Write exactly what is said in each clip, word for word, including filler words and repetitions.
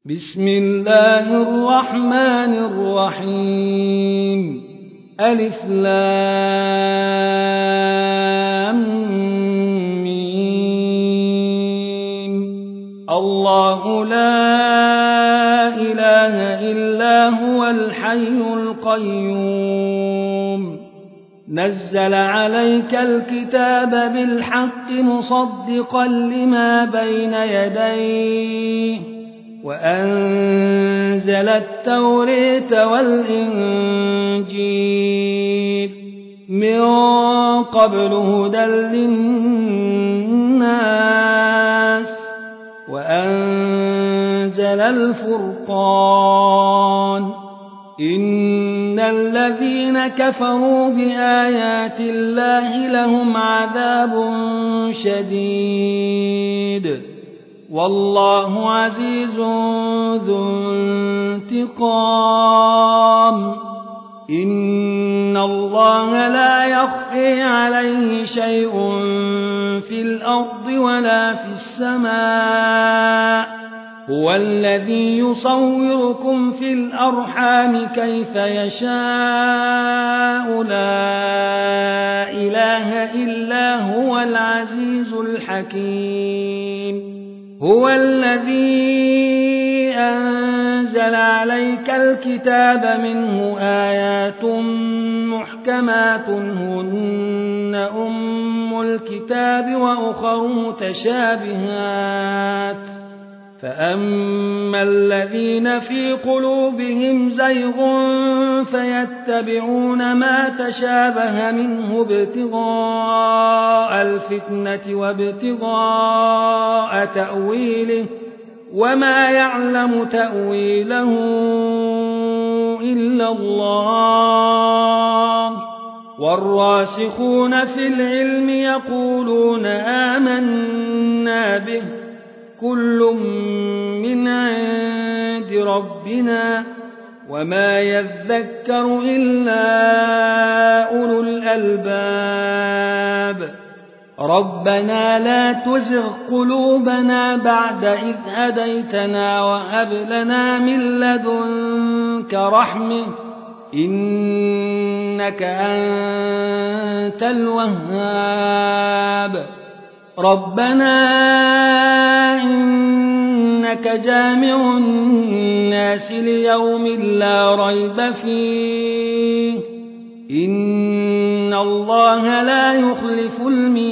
بسم الله الرحمن الرحيم ألف لام ميم الله لا إله إلا هو الحي القيوم نزل عليك الكتاب بالحق مصدقا لما بين يديه وأنزل التوراة والإنجيل من قبل هدى للناس وأنزل الفرقان إن الذين كفروا بآيات الله لهم عذاب شديد والله عزيز ذو انتقام إن الله لا يخفي عليه شيء في الأرض ولا في السماء هو الذي يصوركم في الأرحام كيف يشاء لا إله إلا هو العزيز الحكيم هو الذي أنزل عليك الكتاب منه آيات محكمات هن أم الكتاب وأخر متشابهات فأما الذين في قلوبهم زيغ فيتبعون ما تشابه منه ابتغاء الفتنة وابتغاء تأويله وما يعلم تأويله إلا الله والراسخون في العلم يقولون آمنا به كل من عند ربنا وما يذكر إلا أولو الألباب ربنا لا تزغ قلوبنا بعد إذ هديتنا وهب لنا من لدنك رحمة إنك أنت الوهاب ربنا إنك جامع الناس ليوم لا ريب فيه إن الله لا يخلف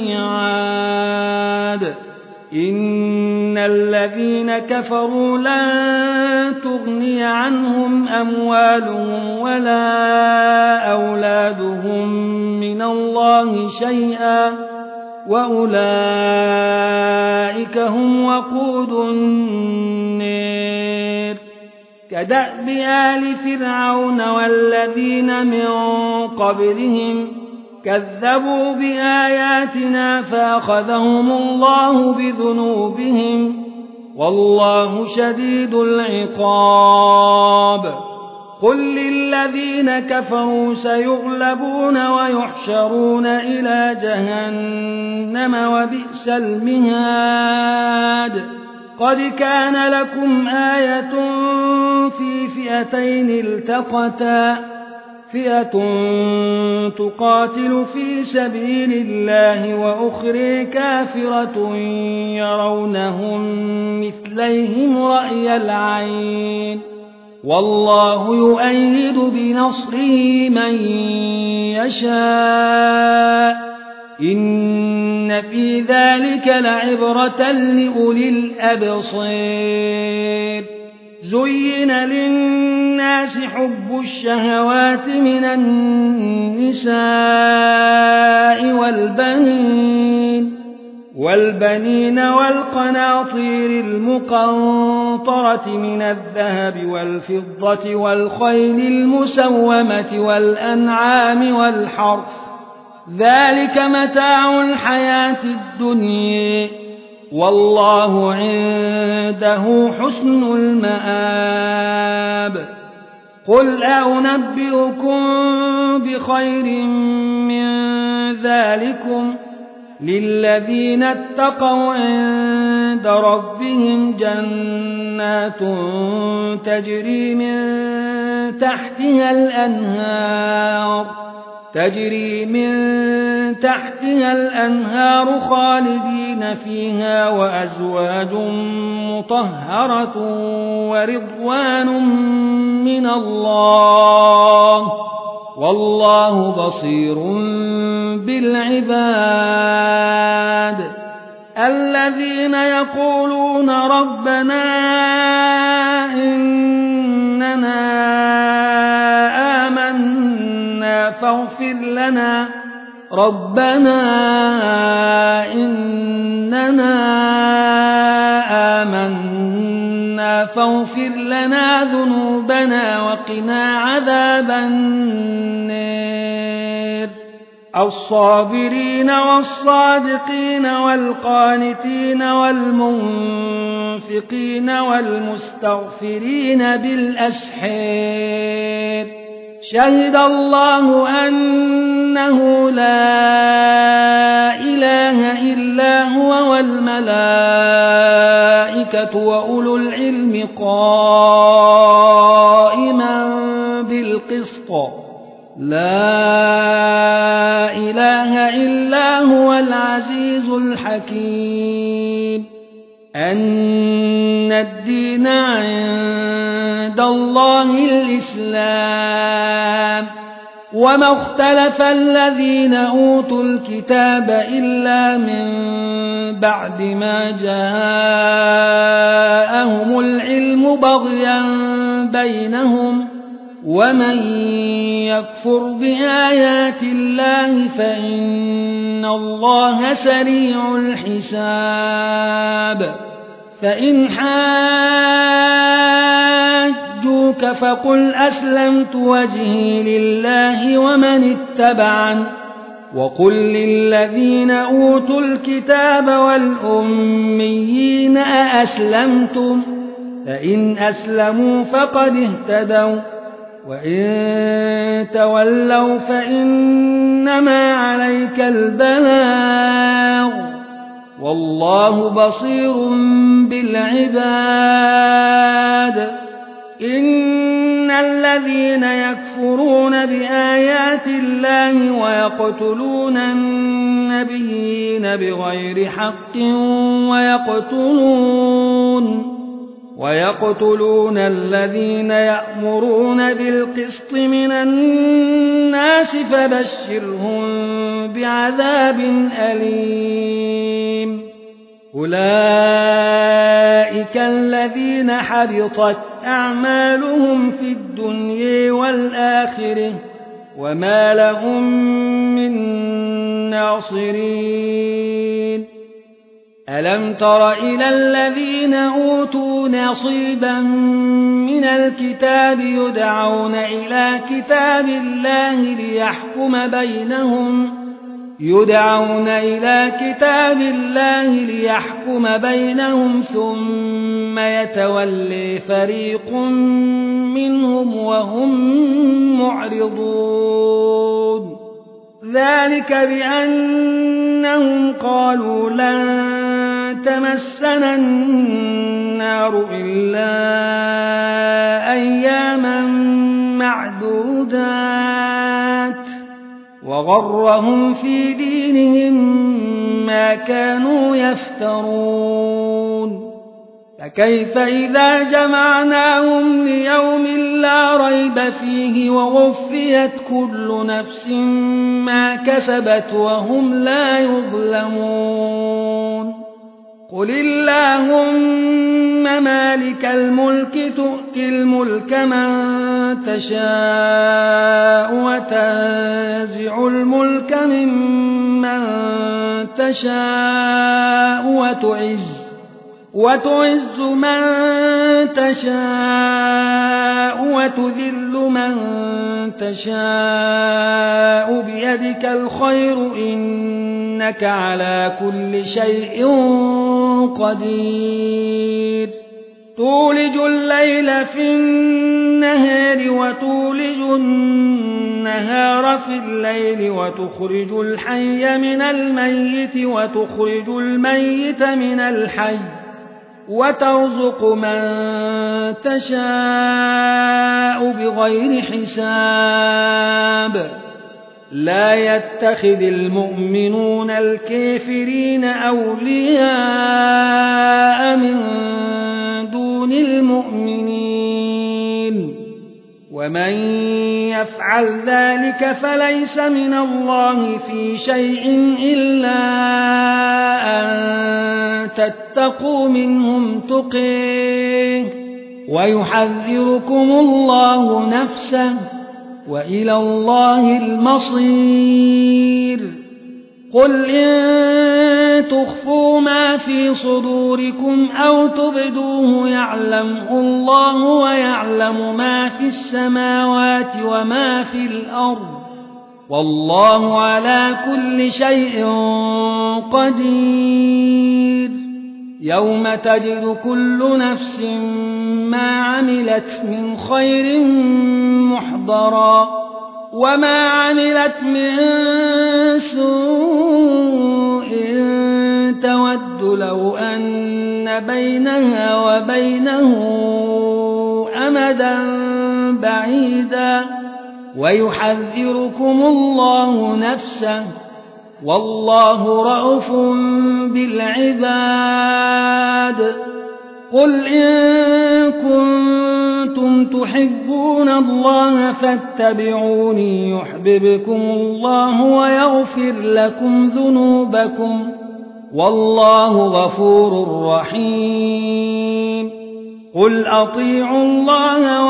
الميعاد إن الذين كفروا لن تغني عنهم أموالهم ولا أولادهم من الله شيئا وأولئك هم وقود النار كدأب آل فرعون والذين من قبلهم كذبوا بآياتنا فأخذهم الله بذنوبهم والله شديد العقاب قل للذين كفروا سيغلبون ويحشرون إلى جهنم وبئس المهاد قد كان لكم آية في فئتين التقتا فئة تقاتل في سبيل الله وأخرى كافرة يرونهم مثليهم رأي العين والله يؤيد بنصره من يشاء إن في ذلك لعبرة لأولي الأبصار زين للناس حب الشهوات من النساء والبنين والبنين والقناطير المقنطرة من الذهب والفضة والخيل المسومة والأنعام والحرث ذلك متاع الحياة الدنيا والله عنده حسن المآب قل أنبئكم بخير من ذلكم للذين اتقوا عند ربهم جنات تجري من تحتها الأنهار تجري من تحتها الأنهار خالدين فيها وأزواج مطهرة ورضوان من الله والله بصير بالعباد الذين يقولون ربنا إننا آمنا فاغفر لنا ربنا إننا آمنا فاغفر لنا ذنوبنا وقنا عذاب النار الصابرين والصادقين والقانتين والمنفقين والمستغفرين بالأسحار شهد الله أنه لا إله إلا هو والملائكة وأولو العلم قائما بالقسط لا إله إلا هو العزيز الحكيم أن الدين عند الله الإسلام وما اختلف الذين أوتوا الكتاب إلا من بعد ما جاءهم العلم بغيا بينهم ومن يكفر بآيات الله فإن الله سريع الحساب فإن حاجوك فقل أسلمت وجهي لله ومن اتبعن وقل للذين أوتوا الكتاب والأميين أأسلمتم فإن أسلموا فقد اهتدوا وإن تولوا فإنما عليك البلاغ والله بصير بالعباد إن الذين يكفرون بآيات الله ويقتلون النبيين بغير حق ويقتلون ويقتلون الذين يأمرون بالقسط من الناس فبشرهم بعذاب أليم أولئك الذين حبطت أعمالهم في الدنيا والآخرة وما لهم من ناصرين ألم تر إلى الذين أوتوا نصيبا من الكتاب يدعون إلى كتاب الله ليحكم بينهم يدعون إلى كتاب الله ليحكم بينهم ثم يتولي فريق منهم وهم معرضون ذلك بأنهم قالوا لن تمسنا النار إلا أياما معدودات وغرهم في دينهم ما كانوا يفترون فكيف إذا جمعناهم ليوم لا ريب فيه ووفيت كل نفس ما كسبت وهم لا يظلمون قل اللهم مالك الملك تؤتي الملك من تشاء وتنزع الملك ممن تشاء وتعز وتعز من تشاء وتذل من تشاء بيدك الخير إنك على كل شيء قدير تولج الليل في النهار وتولج النهار في الليل وتخرج الحي من الميت وتخرج الميت من الحي وترزق من تشاء بغير حساب لا يتخذ المؤمنون الكافرين أولياء من دون المؤمنين ومن يفعل ذلك فليس من الله في شيء إلا أن تتقوا منهم تقيه ويحذركم الله نفسه وإلى الله المصير قل إن تخفوا ما في صدوركم أو تبدوه يعلمه الله ويعلم ما في السماوات وما في الأرض والله على كل شيء قدير يوم تجد كل نفس ما عملت من خير محضرا وما عملت من سوء تود لو أن بينها وبينه أمدا بعيدا ويحذركم الله نفسه والله رءوف بالعباد قل إن كنتم تحبون الله فاتبعوني يحببكم الله ويغفر لكم ذنوبكم والله غفور رحيم قل أطيعوا الله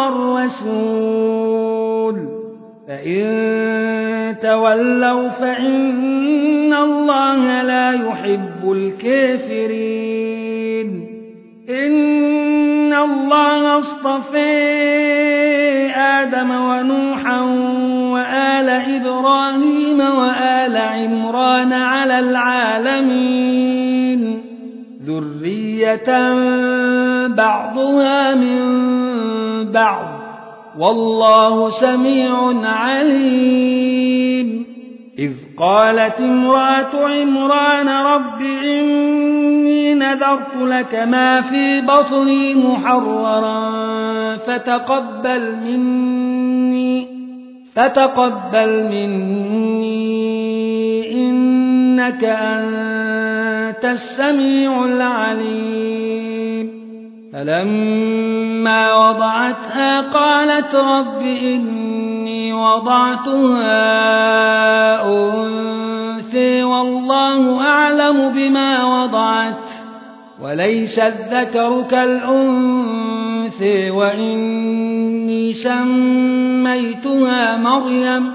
والرسول فإن تولوا فإن الله لا يحب الكافرين إن الله اصطفى آدم ونوحا وآل إبراهيم وآل عمران على العالمين ذرية بعضها من بعض والله سميع عليم إذ قالت امرأة عمران رب إني نذرت لك ما في بطني محررا فتقبل مني فتقبل مني إنك أنت السميع العليم فلما وضعتها قالت رب إني وضعتها أنثى والله أعلم بما وضعت وليس الذكر كالأنثى وإني سميتها مريم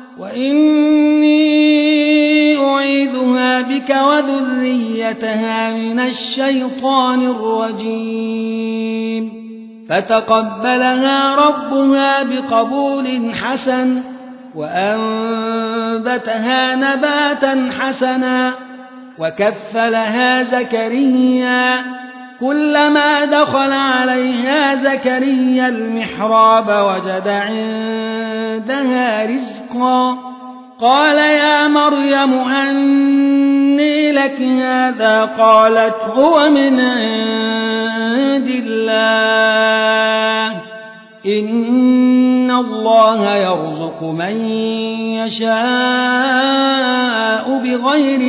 وإني أعيذها بك وذريتها من الشيطان الرجيم فتقبلها ربها بقبول حسن وأنبتها نباتا حسنا وكفلها زكريا كلما دخل عليها زكريا المحراب وجد عندها رزقا قال يا مريم أنى لك هذا قالت هو من عند الله إن الله يرزق من يشاء بغير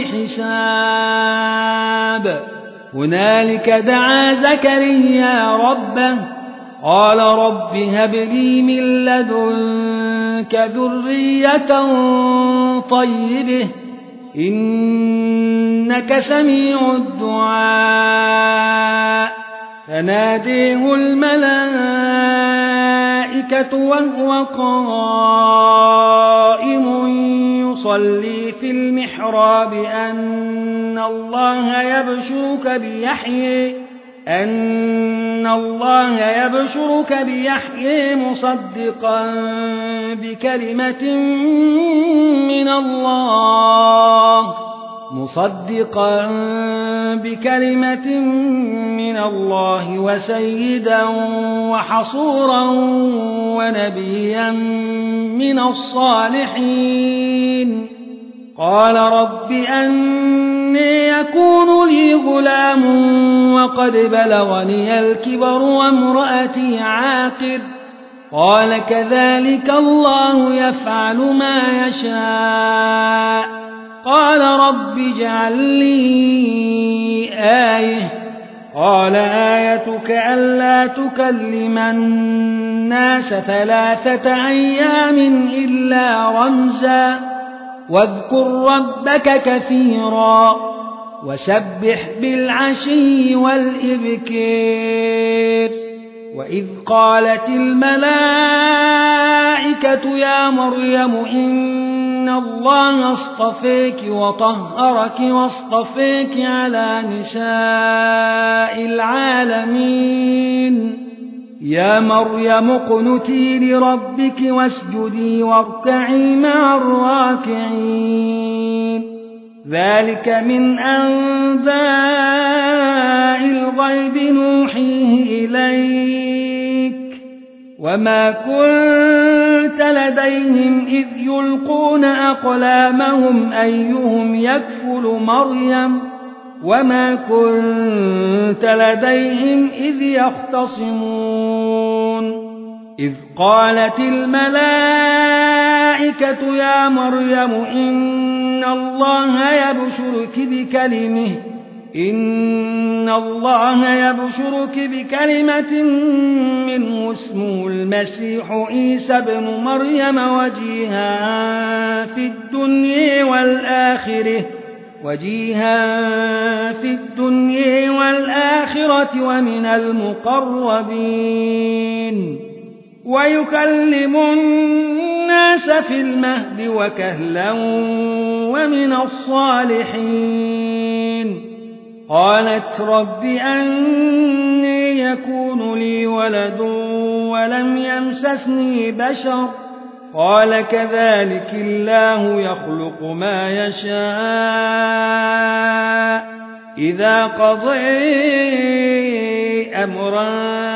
حساب هنالك دعا زكريا ربه قال رب هب لي من لدنك ذرية طيبة إنك سميع الدعاء فناديه الملائكة وهو قائم يصلي في المحراب أن الله يبشرك بيحيى أن الله يبشرك بيحيى مصدقا بكلمة من الله مصدقا بكلمة من الله وسيدا وحصورا ونبيا من الصالحين قال رب أني يكون لي غلام وقد بلغني الكبر وامرأتي عاقر قال كذلك الله يفعل ما يشاء قال رب اجعل لي آية قال آيتك ألا تكلم الناس ثلاثة أيام إلا رمزا واذكر ربك كثيرا وسبح بالعشي والإبكار وإذ قالت الملائكة يا مريم إن الله اصطفيك وطهرك واصطفيك على نساء العالمين يا مريم اقنتي لربك واسجدي واركعي مع الراكعين ذلك من أنباء الغيب نوحيه إليك وما كنت لديهم إذ يلقون أقلامهم أيهم يكفل مريم وما كنت لديهم إذ يختصمون إذ قالت الملائكة يا مريم إن الله يبشرك بكلمه إن الله يبشرك بكلمة منه اسمه المسيح عيسى ابن مريم وجيها في الدنيا والآخرة وجيها في الدنيا والآخرة ومن المقربين ويكلم الناس في المهد وكهلا ومن الصالحين قالت رب أني يكون لي ولد ولم يمسسني بشر قال كذلك الله يخلق ما يشاء إذا قضى أمرا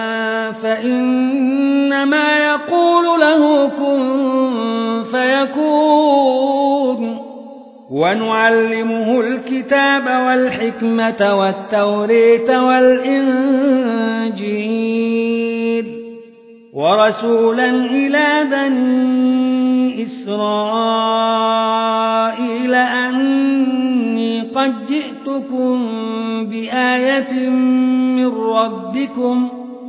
فإنما يقول له كن فيكون ونعلمه الكتاب والحكمة والتوريت والإنجيل ورسولا إلى بني إسرائيل أني قد جئتكم بآية من ربكم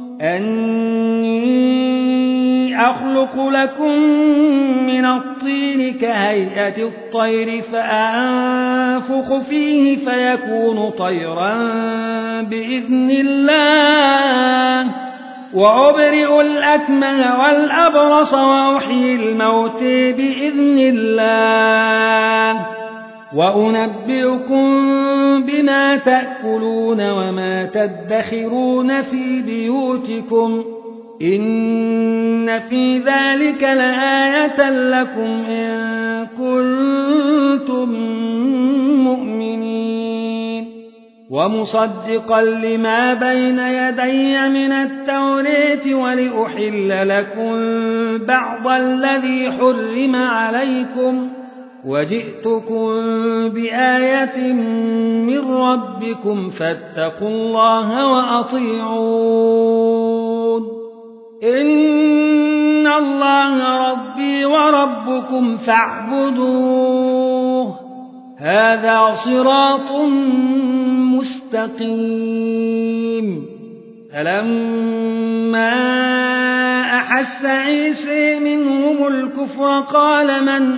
أني أخلق لكم من الطين كهيئة الطير فأنفخ فيه فيكون طيرا بإذن الله وأبرئ الأكمه والأبرص وأحيي الموت بإذن الله وأنبئكم بما تأكلون وما تدخرون في بيوتكم إن في ذلك لآية لكم إن كنتم مؤمنين ومصدقا لما بين يدي من التوراة ولأحل لكم بعض الذي حرم عليكم وجئتكم بآية من ربكم فاتقوا الله وأطيعون إن الله ربي وربكم فاعبدوه هذا صراط مستقيم فلما أحس عيسى منهم الكفر قال من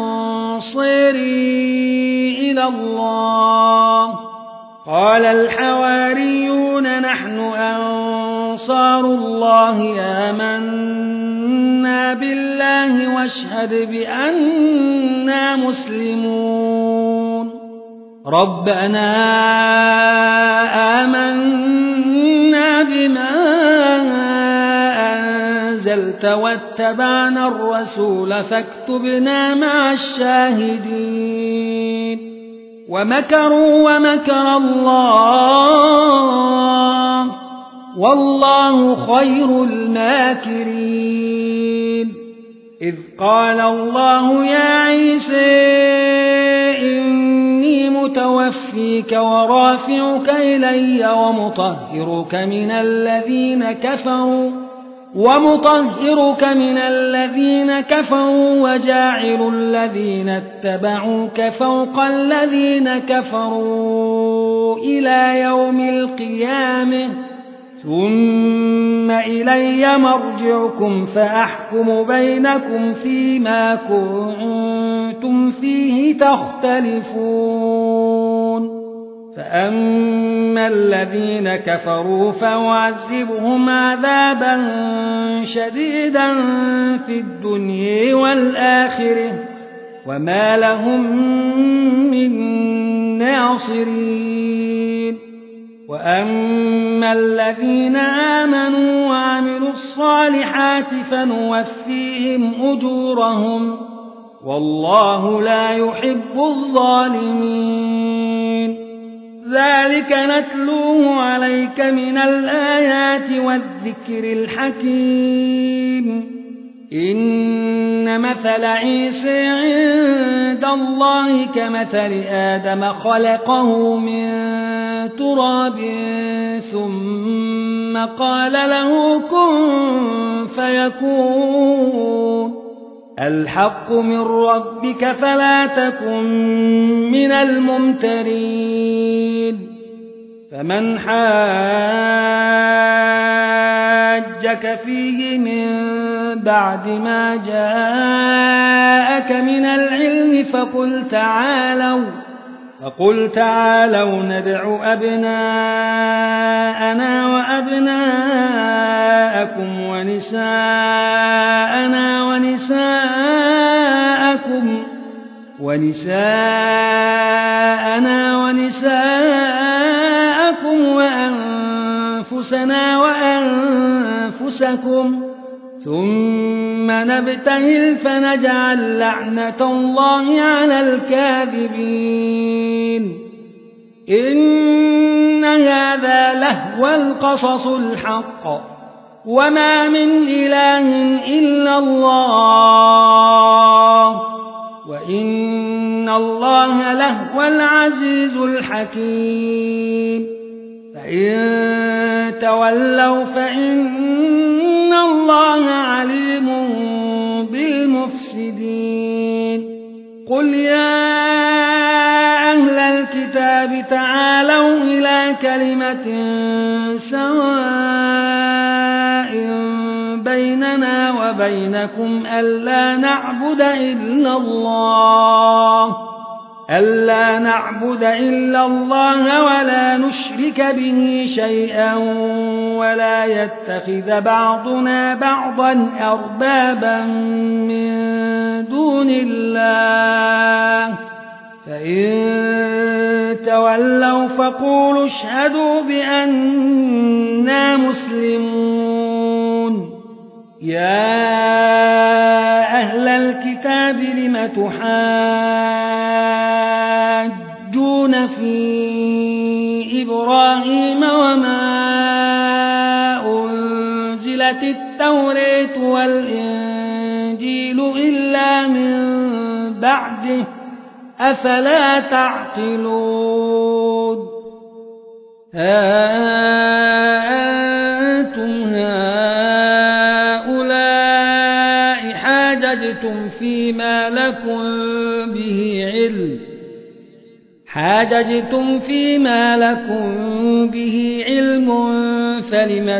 أنصاري إلى الله قال الحواريون نحن أنصار الله آمنا بالله واشهد بأننا مسلمون ربنا آمنا بما أنزلت واتبعنا الرسول فاكتبنا مع الشاهدين ومكروا ومكر الله والله خير الماكرين إذ قال الله يا عيسى إني متوفيك ورافعك إلي ومطهرك من الذين كفروا ومطهرك من الذين كفروا وجاعل الذين اتبعوك فوق الذين كفروا إلى يوم القيامة ثم إلي مرجعكم فأحكم بينكم فيما كنتم فيه تختلفون فأما الذين كفروا فأعذبهم عذابا شديدا في الدنيا والآخرة وما لهم من ناصرين وأما الذين آمنوا وعملوا الصالحات فنوفيهم أجورهم والله لا يحب الظالمين ذلك نتلوه عليك من الآيات والذكر الحكيم إن مثل عيسى عند الله كمثل آدم خلقه من تراب ثم قال له كن فيكون الحق من ربك فلا تكن من الممترين فمن حاجك فيه من بعد ما جاءك من العلم فقل تعالوا فقل تعالوا ندع أبناءنا وأبناءكم ونساءنا ونساءكم ونساءنا ونساءكم وأنفسنا وأنفسكم ثم نبتهل فنجعل لعنة الله على الكاذبين إن هذا لهو القصص الحق وما من إله إلا الله وإن الله لهو العزيز الحكيم فإن تولوا فإن الله عليم بالمفسدين قل يا أهل الكتاب تعالوا إلى كلمة سواء بيننا وبينكم ألا نعبد إلا الله ألا نعبد إلا الله ولا نشرك به شيئا ولا يتخذ بعضنا بعضا أربابا من دون الله فإن تولوا فقولوا اشهدوا بأننا مسلمون يا أهل الكتاب لم تحاجون في إبراهيم وما أنزلت التوراة والإنجيل إلا من بعده أفلا تعقلون ها أنتم هؤلاء حاججتم فيما لكم به علم حاججتم فيما لكم به علم فلم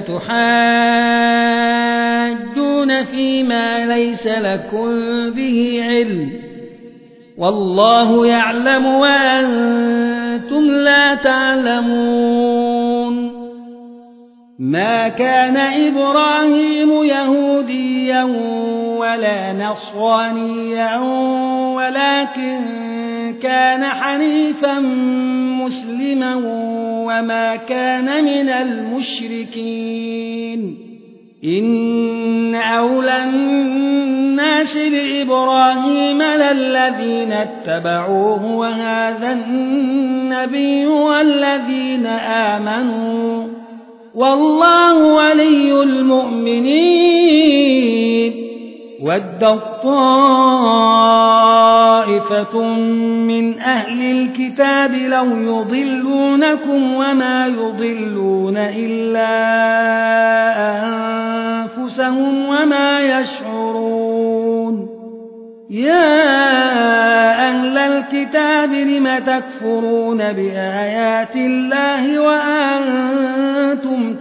تحاجون فيما ليس لكم به علم والله يعلم وأنتم لا تعلمون ما كان إبراهيم يهوديا ولا نصرانيا ولكن كان حنيفا مسلما وما كان من المشركين إن أولى الناس الناس بإبراهيم للذين اتبعوه وهذا النبي والذين آمنوا والله ولي المؤمنين ودت طائفة من أهل الكتاب لو يضلونكم وما يضلون إلا أنفسهم وما يشعرون يا أهل الكتاب لم تكفرون بآيات الله وأنتم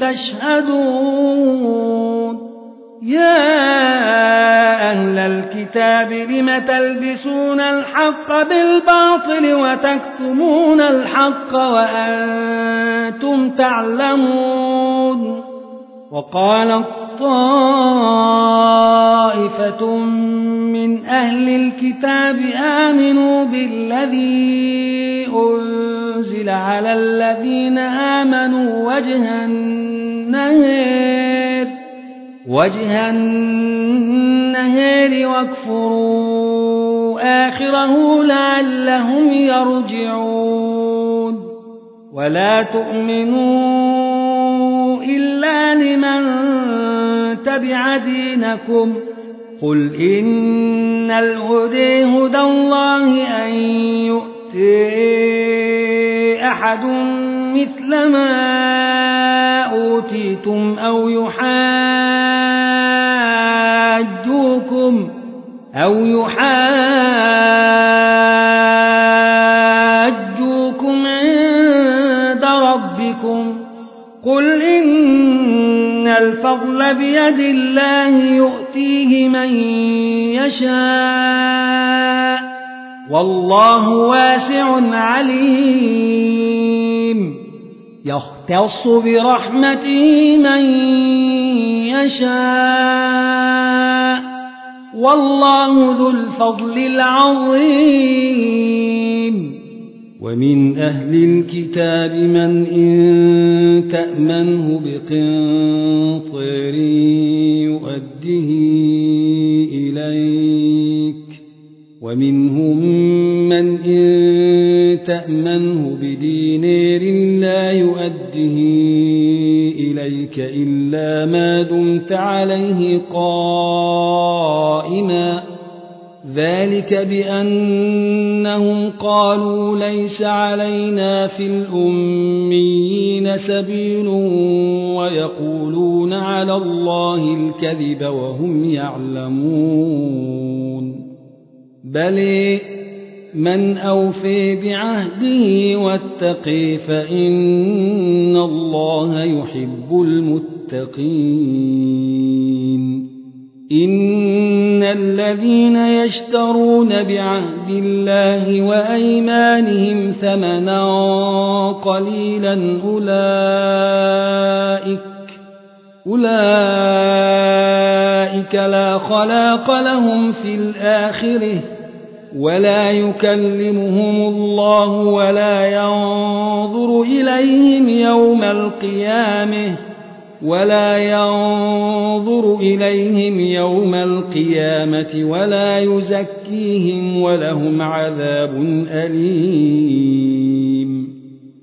تشهدون يا أهل الكتاب لم تلبسون الحق بالباطل وتكتمون الحق وأنتم تعلمون وقالت طائفة من أهل الكتاب آمنوا بالذي أنزل على الذين آمنوا وجه النهار وجه النهار واكفروا آخره لعلهم يرجعون ولا تؤمنوا إلا لمن تبع دينكم قل إن الهدى هدى الله أن يؤتي أحد مثل ما أوتيتم أو يحاجوكم أو يحاجوكم عند ربكم قل إن الفضل بيد الله يؤتيه من يشاء والله واسع عليم يختص برحمته من يشاء والله ذو الفضل العظيم ومن أهل الكتاب من إن تأمنه بقنطر يؤده إليك ومنهم من إن تأمنه بدينار لا يؤده إليك إلا ما دمت عليه قائما ذلك بأنهم قالوا ليس علينا في الأميين سبيل ويقولون على الله الكذب وهم يعلمون بل من أوفي بعهده واتقي فإن الله يحب المتقين إن الذين يشترون بعهد الله وأيمانهم ثمنا قليلا أولئك أولئك لا خلاق لهم في الآخرة ولا يكلمهم الله ولا ينظر إليهم يوم القيامة ولا ينظر إليهم يوم القيامة ولا يزكيهم ولهم عذاب أليم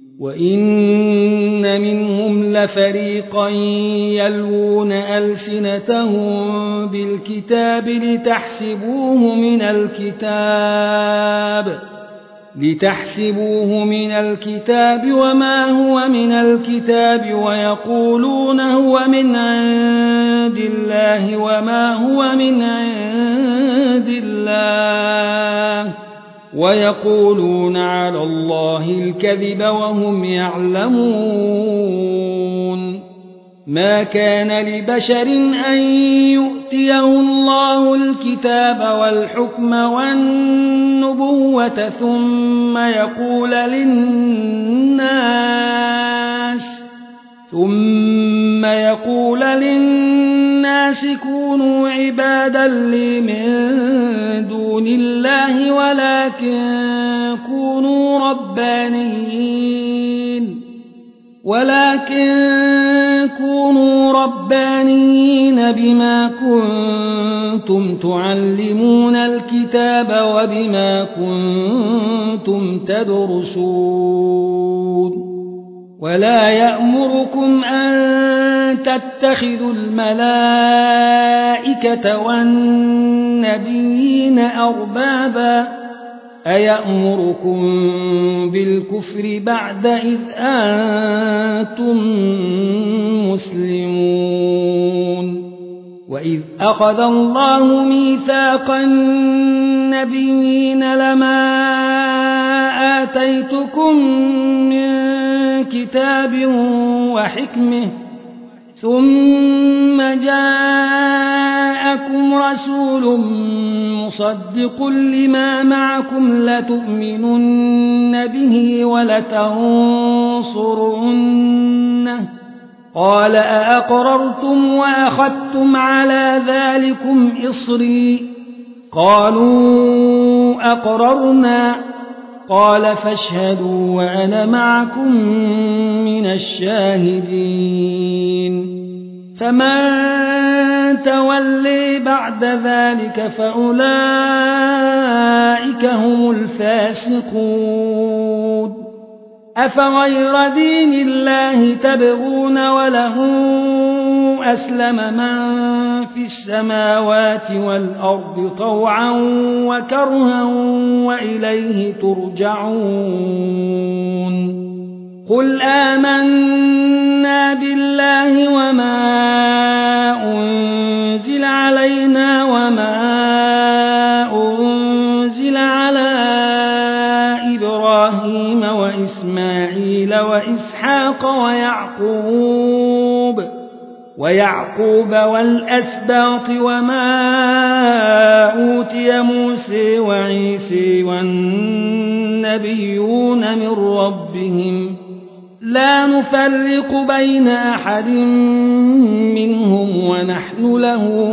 وإن منهم لفريقا يلوون ألسنتهم بالكتاب لتحسبوه من الكتاب لتحسبوه من الكتاب وما هو من الكتاب ويقولون هو من عند الله وما هو من عند الله ويقولون على الله الكذب وهم يعلمون ما كان لبشر أن يؤتيه الله الكتاب والحكم والنبوة ثم يقول للناس ثم يقول للناس كونوا عبادا لي من دون الله ولكن كونوا ربانيين ولكن كونوا ربانيين بما كنتم كنتم تعلمون الكتاب وبما كنتم تدرسون ولا يأمركم أن تتخذوا الملائكة والنبيين أربابا أيأمركم بالكفر بعد إذ أنتم مسلمون وإذ أخذ الله ميثاق النبيين لما آتيتكم من كتاب وحكمة ثم جاءكم رسول مصدق لما معكم لتؤمنن به ولتنصرنه قال أأقررتم وأخذتم على ذلكم إصري قالوا أقررنا قال فاشهدوا وأنا معكم من الشاهدين فمن تولي بعد ذلك فأولئك هم الفاسقون أفغير دين الله تبغون وله أسلم من في السماوات والأرض طوعا وكرها وإليه ترجعون قل آمنا بالله وما أنزل علينا وما أنزل على إبراهيم وإسماعيل وإسحاق ويعقوب ويعقوب والأسباط وما أوتي موسى وعيسى والنبيون من ربهم لا نفرق بين أحد منهم ونحن له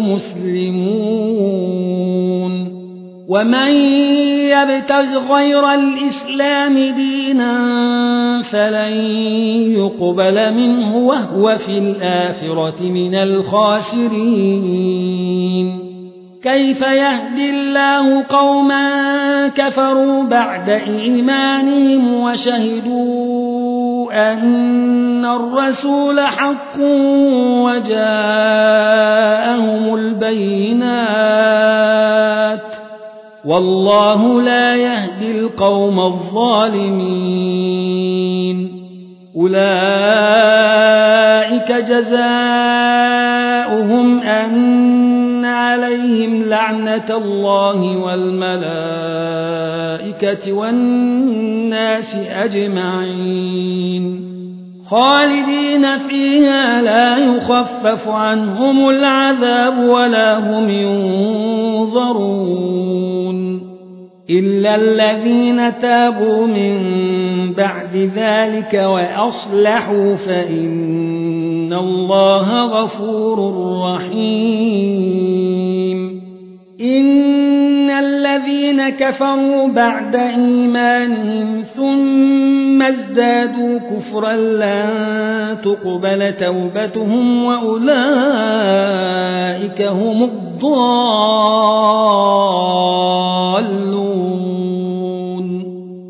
مسلمون ومن يبتغ غير الإسلام دينا فلن يقبل منه وهو في الآخرة من الخاسرين كيف يهدي الله قوما كفروا بعد إيمانهم وشهدوا أن الرسول حق وجاءهم البينات والله لا يهدي القوم الظالمين أولئك جزاؤهم أن عليهم لعنة الله والملائكة والناس أجمعين خالدين فيها لا يخفف عنهم العذاب ولا هم ينظرون إلا الذين تابوا من بعد ذلك وأصلحوا فإن الله غفور رحيم إن الذين كفروا بعد إيمانهم ثم ازدادوا كفرا لن تقبل توبتهم وأولئك هم الضالون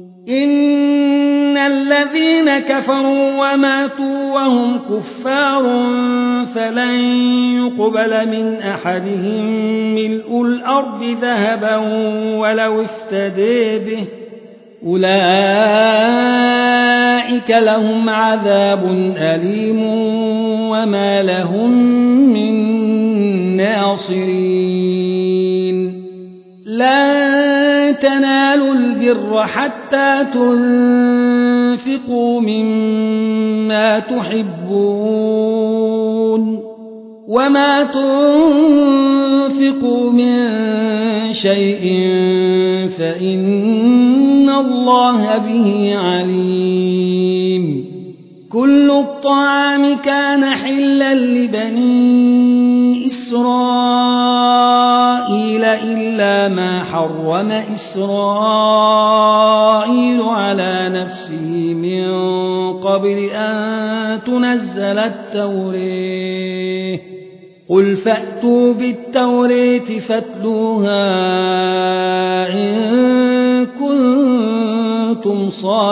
إن الذين كفروا وماتوا وهم كفار فلن يقبل من أحدهم ملء الأرض ذهبا ولو افتدي به أولئك لهم عذاب أليم وما لهم من ناصرين لن تنالوا البر حتى تنفقوا مما تحبون وما تنفقوا من شيء فإن الله به عليم كل الطعام كان حلا لبني إسرائيل إلا ما حرم إسرائيل على نفسه من قبل أن تنزل التوراة قل قل فأتوا بالتوراة فاتلوها إن كنتم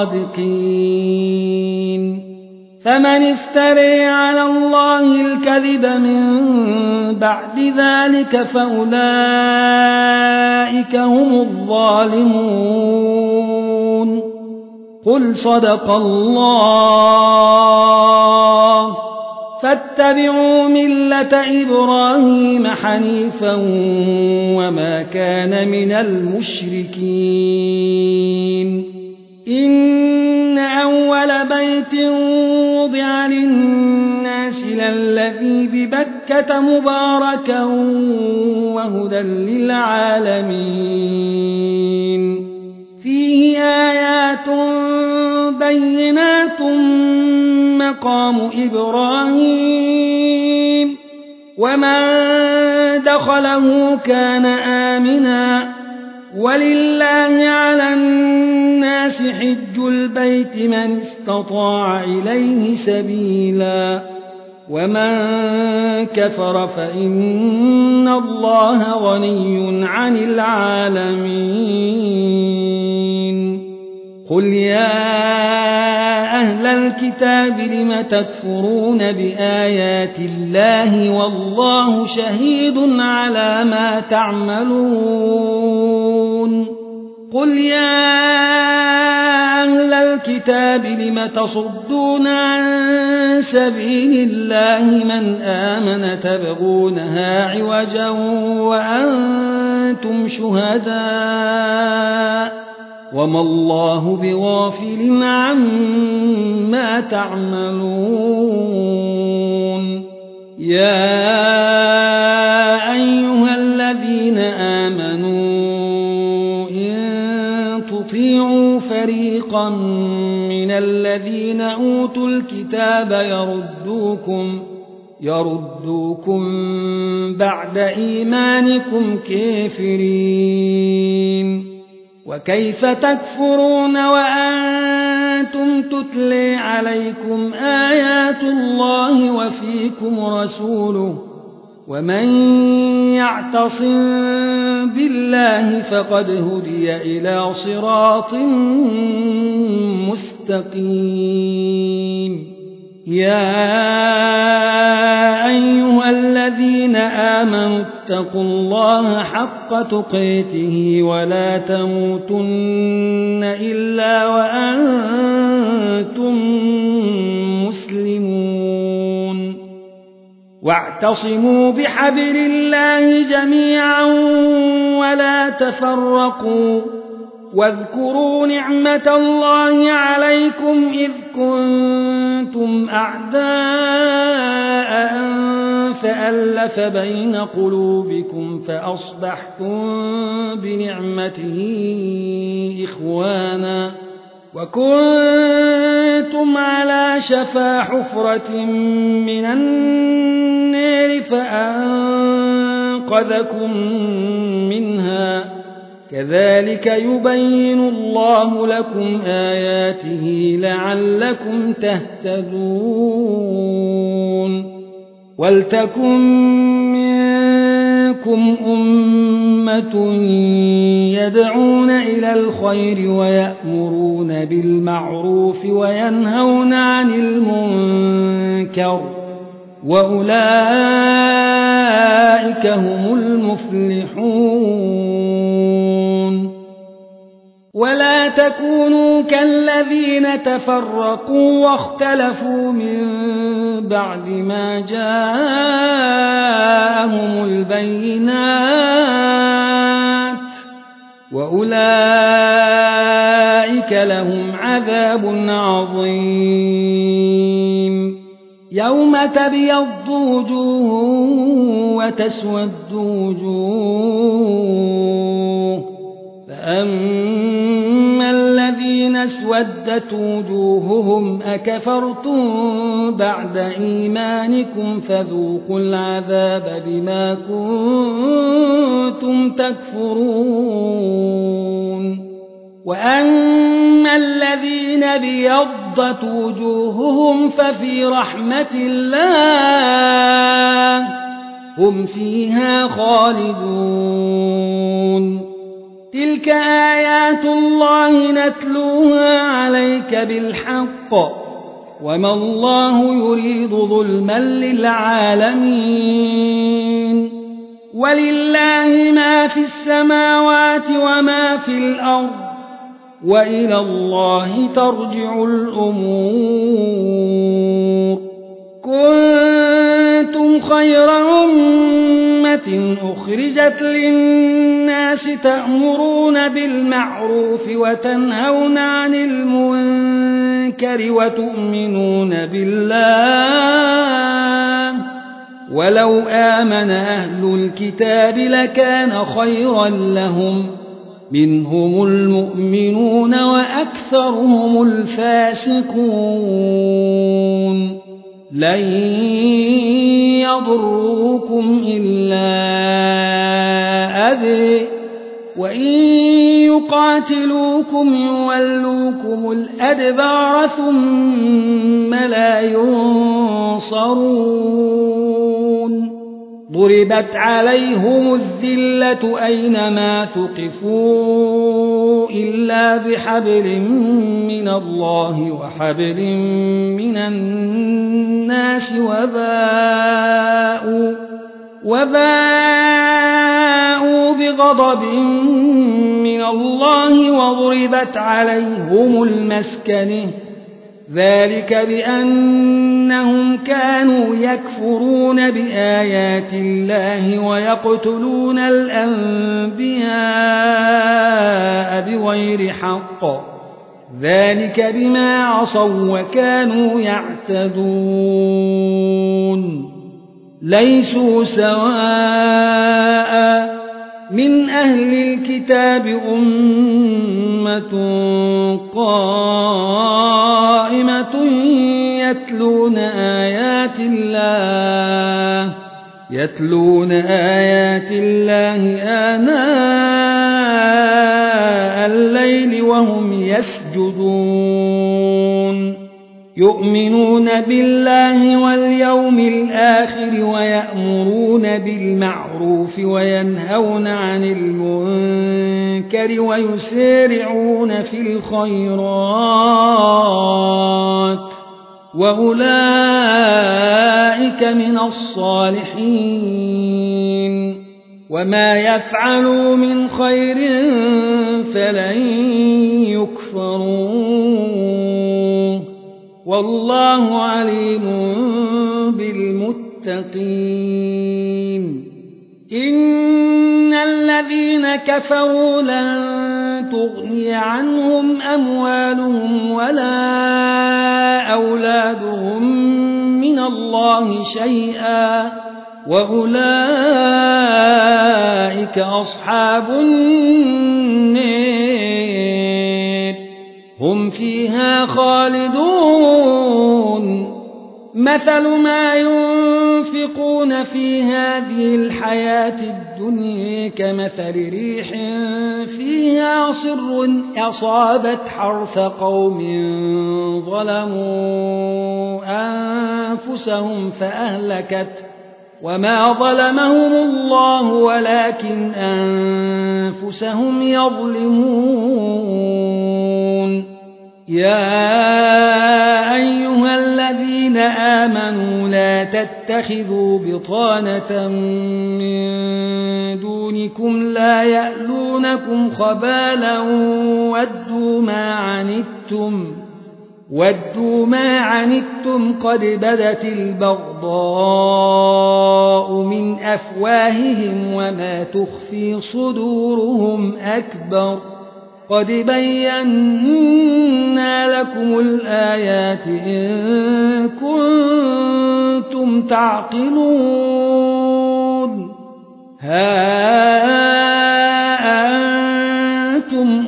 صادقين فمن افتري على الله الكذب من بعد ذلك فأولئك هم الظالمون قل صدق الله فاتبعوا ملة إبراهيم حنيفا وما كان من المشركين إن أول بيت وضع للناس للذي ببكة مباركا وهدى للعالمين فيه آيات بينات مقام إبراهيم ومن دخله كان آمنا ولله على الناس حج البيت من استطاع إليه سبيلا ومن كفر فإن الله غني عن العالمين قل يا أهل الكتاب لم تكفرون بآيات الله والله شهيد على ما تعملون قل يا أهل الكتاب لم تصدون عن سبيل الله من آمن تبغونها عوجا وأنتم شهداء وما الله بغافل عما تعملون يا أيها الذين آمنوا إن تطيعوا فريقا من الذين أوتوا الكتاب يردوكم يردوكم بعد إيمانكم كافرين وكيف تكفرون وأنتم تتلى عليكم آيات الله وفيكم رسوله ومن يعتصم بالله فقد هدي إلى صراط مستقيم يا أيها الذين آمنوا اتقوا الله حق تقاته ولا تموتن إلا وأنتم مسلمون واعتصموا بحبل الله جميعا ولا تفرقوا واذكروا نعمة الله عليكم إذ كنتم أعداء فألف بين قلوبكم فأصبحتم بنعمته إخوانا وكنتم على شفا حفرة من النار فأنقذكم منها كذلك يبين الله لكم آياته لعلكم تهتدون ولتكن منكم أمة يدعون إلى الخير ويأمرون بالمعروف وينهون عن المنكر وأولئك هم المفلحون ولا تكونوا كالذين تفرقوا واختلفوا من بعد ما جاءهم البينات وأولئك لهم عذاب عظيم يوم تبيض وجوه وتسود وجوه فأما الذين اسودت وجوههم أكفرتم بعد إيمانكم فذوقوا العذاب بما كنتم تكفرون وأما الذين ابيضت وجوههم ففي رحمة الله هم فيها خالدون تلك آيات الله نتلوها عليك بالحق وما الله يريد ظلما للعالمين ولله ما في السماوات وما في الأرض وإلى الله ترجع الأمور كنتم خير أمة أخرجت للناس تأمرون بالمعروف وتنهون عن المنكر وتؤمنون بالله ولو آمن أهل الكتاب لكان خيرا لهم منهم المؤمنون وأكثرهم الفاسقون لن يضروكم إلا أذى وإن يقاتلوكم يولوكم الأدبار ثم لا ينصرون ضربت عليهم الذلة أينما ثقفوا إلا بحبل من الله وحبل من الناس وباءوا, وباءوا بغضب من الله وضربت عليهم المسكنة ذلك بأنهم كانوا يكفرون بآيات الله ويقتلون الأنبياء بغير حق ذلك بما عصوا وكانوا يعتدون ليسوا سواء من أهل الكتاب أمة قائمة يتلون آيات الله يتلون آيات الله آناء الليل وهم يسجدون يؤمنون بالله واليوم الآخر ويأمرون بالمعروف وينهون عن المنكر ويسارعون في الخيرات وأولئك من الصالحين وما يفعلوا من خير فلن يكفروا والله عليم بالمتقين إن الذين كفروا لن تغني عنهم أموالهم ولا أولادهم من الله شيئا وأولئك أصحاب النار هم فيها خالدون مثل ما ينفقون في هذه الحياة الدنيا كمثل ريح فيها صر أصابت حرث قوم ظلموا أنفسهم فأهلكت وما ظلمهم الله ولكن أنفسهم يظلمون يا أيها الذين آمنوا لا تتخذوا بطانة من دونكم لا يألونكم خبالا ودوا ما عنتم ودوا ما عنتم قد بدت البغضاء من أفواههم وما تخفي صدورهم أكبر قد بينا لكم الآيات إن كنتم تعقلون ها أنتم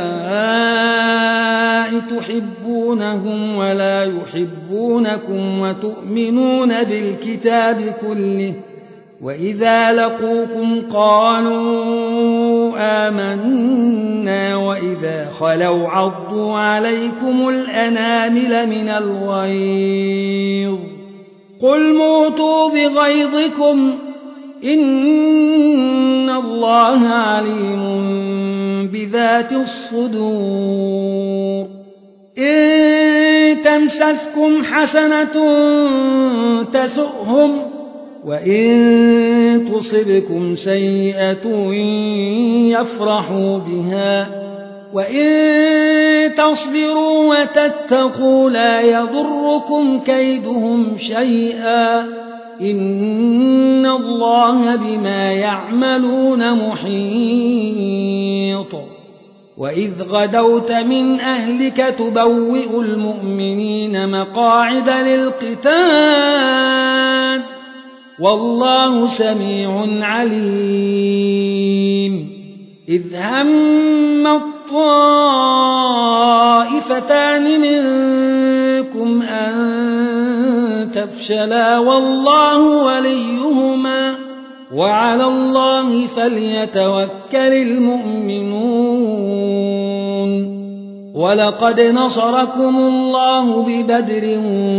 أولئك تحبونهم ولا يحبونكم وتؤمنون بالكتاب كله وإذا لقوكم قالوا آمنا وإذا خلوا عضوا عليكم الأنامل من الغيظ قل موتوا بغيظكم إن الله عليم بذات الصدور إن تمسسكم حسنة تسؤهم وإن تصبكم سيئة يفرحوا بها وإن تصبروا وتتقوا لا يضركم كيدهم شيئا إن الله بما يعملون محيط وإذ غدوت من أهلك تبوئ المؤمنين مقاعد للقتال والله سميع عليم إذ هم الطائفتان منكم أن تفشلا والله وليهما وعلى الله فليتوكل المؤمنون ولقد نصركم الله ببدر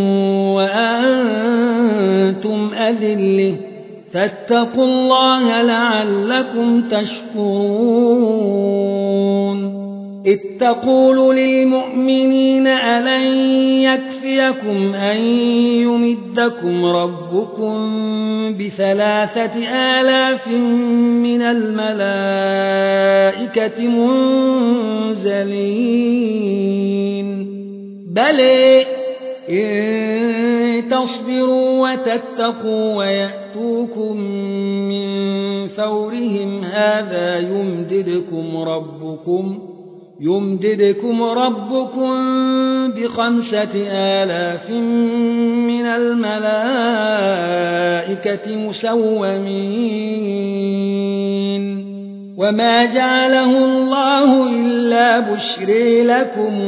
وأنتم أذلة فاتقوا الله لعلكم تشكرون إذ تقول للمؤمنين ألن يكفيكم أن يمدكم ربكم بثلاثة آلاف من الملائكة منزلين بلى إن تصبروا وتتقوا ويأتوكم من فورهم هذا يمددكم ربكم يمددكم ربكم بخمسة آلاف من الملائكة مسومين وما جعله الله إلا بشرى لكم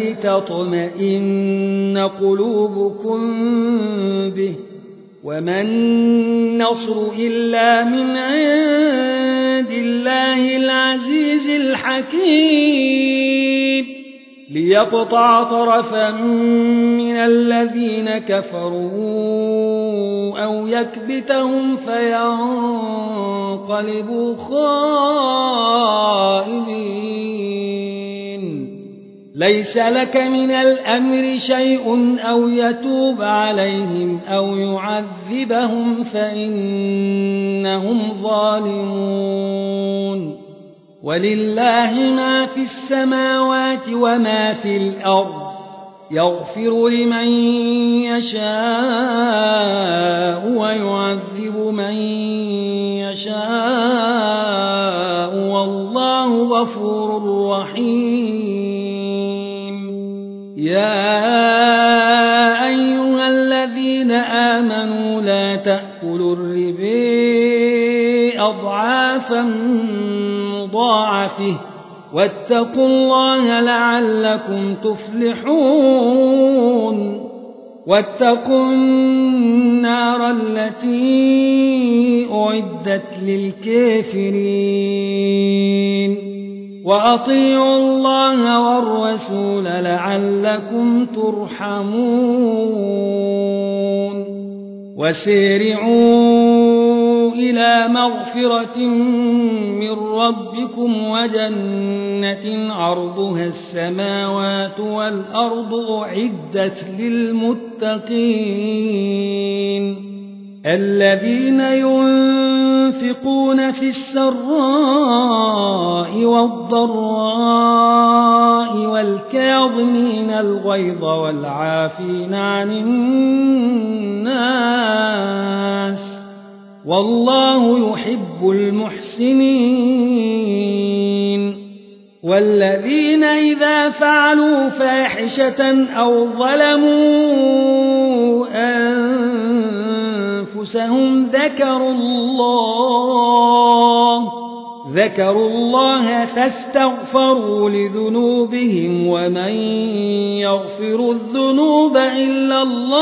ولتطمئن قلوبكم به وما النصر إلا من عند الله العزيز الحكيم ليقطع طرفا من الذين كفروا أو يكبتهم فينقلبوا خائبين ليس لك من الأمر شيء أو يتوب عليهم أو يعذبهم فإنهم ظالمون ولله ما في السماوات وما في الأرض يغفر لمن يشاء ويعذب من يشاء والله غفور رحيم يا أيها الذين آمنوا لا تأكلوا الربا أضعافا مضاعفة واتقوا الله لعلكم تفلحون واتقوا النار التي أعدت للكافرين وأطيعوا الله والرسول لعلكم ترحمون وسارعوا إلى مغفرة من ربكم وجنة عرضها السماوات والأرض أعدت للمتقين الذين ينفقون في السراء والضراء والكاظمين الغيظ والعافين عن الناس والله يحب المحسنين والذين إذا فعلوا فاحشة أو ظلموا أنفسهم ذكروا الله ذكروا الله فاستغفروا لذنوبهم ومن يغفر الذنوب إلا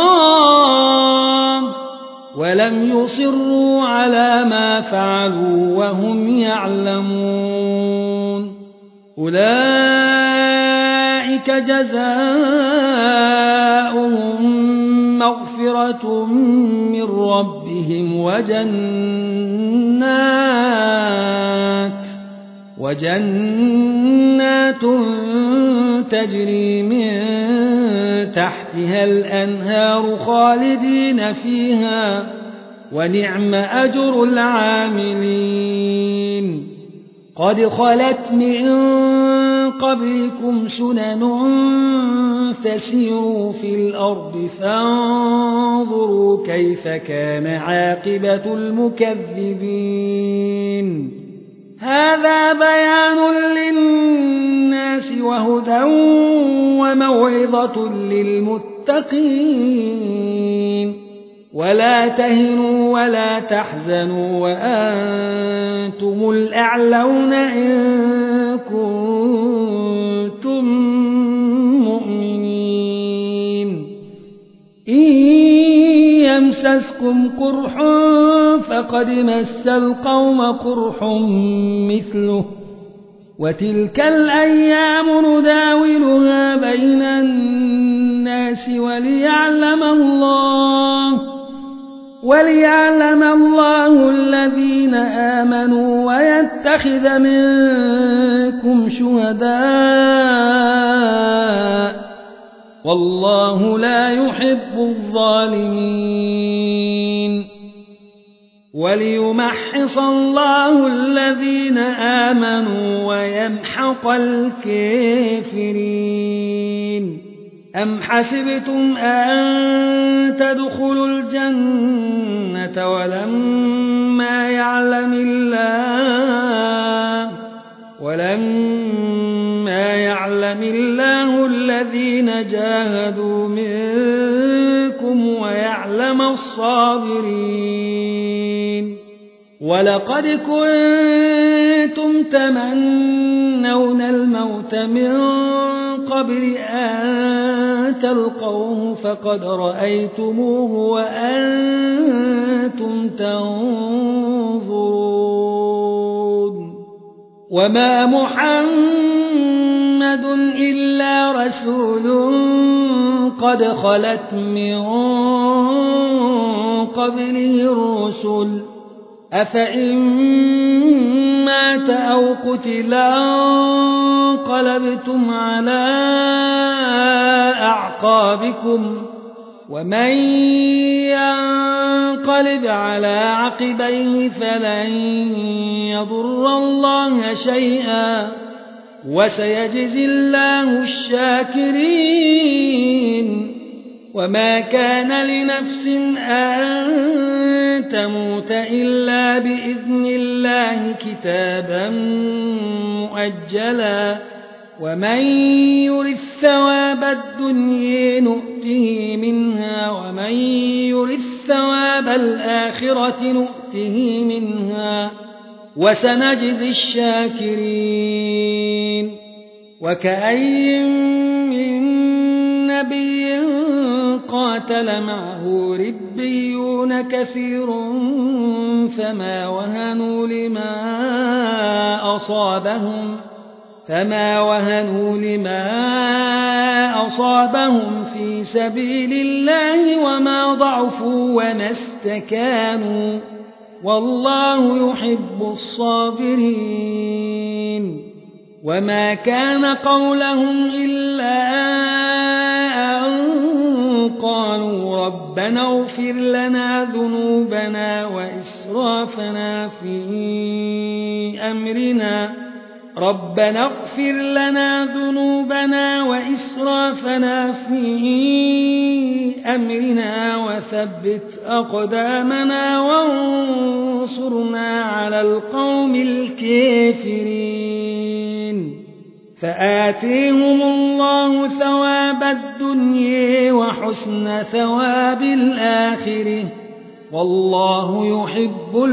الله ولم يصروا على ما فعلوا وهم يعلمون أولئك جزاؤهم مغفرة من ربهم بيوتهم وجنات وجنات تجري من تحتها الأنهار خالدين فيها ونعم أجر العاملين قد خلت من قبلكم سنن فسيروا في الأرض فانظروا كيف كان عاقبة المكذبين هذا بيان للناس وهدى وموعظة للمتقين ولا تهنوا ولا تحزنوا وأنتم الأعلون إن كنتم مؤمنين إن يمسسكم قرح فقد مس القوم قرح مثله وتلك الأيام نداولها بين الناس وليعلم الله وليعلم الله الذين آمنوا ويتخذ منكم شهداء والله لا يحب الظالمين وليمحص الله الذين آمنوا ويمحق الكافرين أم حسبتم أن تدخلوا الجنة ولما يعلم الله ولما يعلم الله الذين جاهدوا منكم ويعلم الصابرين ولقد كنتم تمنون الموت من قبل أن تلقوه فقد رأيتموه وأنتم تنظرون وما محمد إلا رسول قد خلت من قبله الرسل أفإن مات أو قتلا انقلبتم على أعقابكم ومن ينقلب على عقبيه فلن يضر الله شيئا وسيجزي الله الشاكرين وما كان لنفس أن تموت إلا بإذن الله كتابا مؤجلا ومن يرث ثواب الدنيا نؤته منها ومن يرث ثواب الآخرة نؤته منها وسنجزي الشاكرين وكأي من نبي قاتل معه ربيون كثير فما وهنوا لما أصابهم فما وهنوا لما أصابهم في سبيل الله وما ضعفوا وما استكانوا والله يحب الصابرين وما كان قولهم إلا أن قالوا ربنا اغفر لنا ذنوبنا وإسرافنا في أمرنا ربنا اغفر لنا ذنوبنا وإسرافنا في أمرنا وثبت أقدامنا وانصرنا على القوم الكافرين فآتيهم الله ثواب الدنيا وحسن ثواب الآخرة والله يحب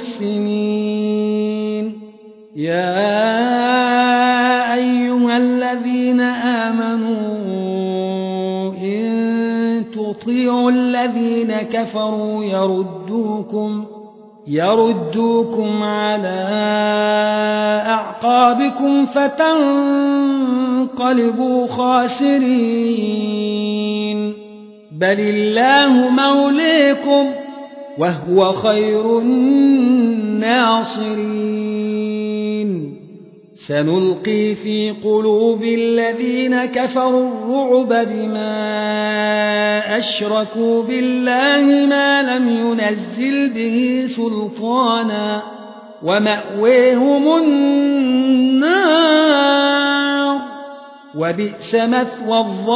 المحسنين يا أيها الذين آمنوا إن تطيعوا الذين كفروا يردوكم يردوكم على أعقابكم فتنقلبوا خاسرين بل الله مولاكم وهو خير الناصرين سنلقي في قلوب الذين كفروا الرعب بما أشركوا بالله ما لم ينزل به سلطانا ومأويهم النار وبئس مثوى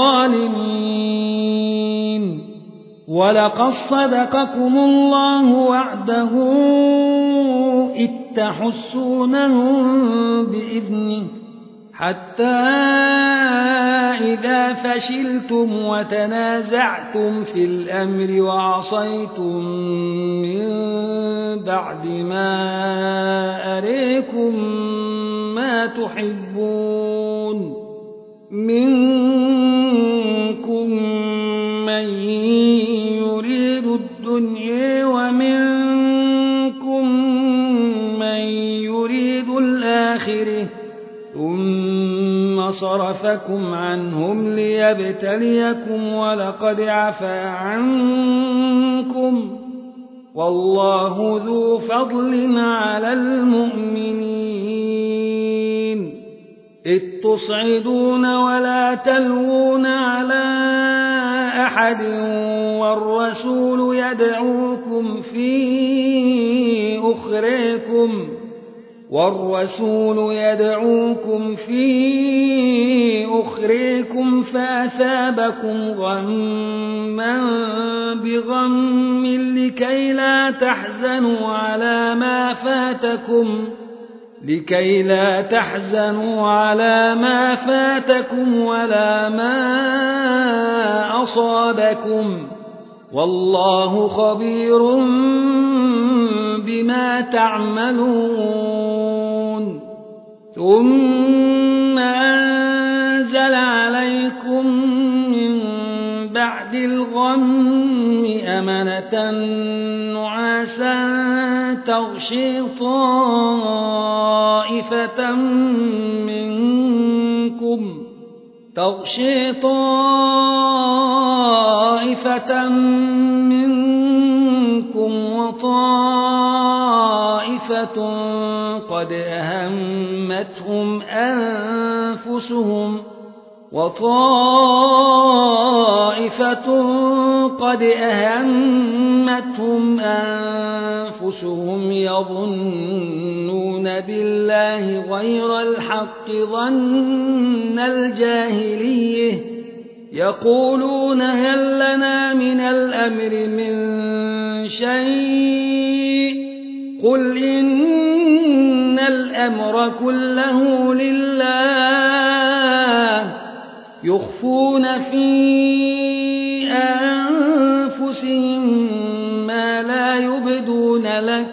الظالمين ولقد صدقكم الله وعده إذ تحسونهم بإذنه حتى إذا فشلتم وتنازعتم في الأمر وعصيتم من بعد ما أريكم ما تحبون منكم من يريد الدنيا ومنكم من يريد الآخرة ثم صرفكم عنهم ليبتليكم ولقد عفا عنكم والله ذو فضل على المؤمنين إذ تصعدون ولا تلوون على أحد والرسول يدعوكم في أخريكم والرسول يدعوكم في أخريكم فأثابكم غما بغم لكي لا تحزنوا على ما فاتكم لكي لا تحزنوا على ما فاتكم ولا ما أصابكم والله خبير بما تعملون ثم أنزل عليكم من بعد الغم أمنة نعاسا تغشي طائفة منكم تغشي طائفة منكم وطائفة قد أهمتهم أنفسهم وطائفة قد أهمتهم أنفسهم يظنون بالله غير الحق ظن الجاهلية يقولون هل لنا من الأمر من شيء قل إن الأمر كله لله يخفون في أنفسهم ما لا يبدون لك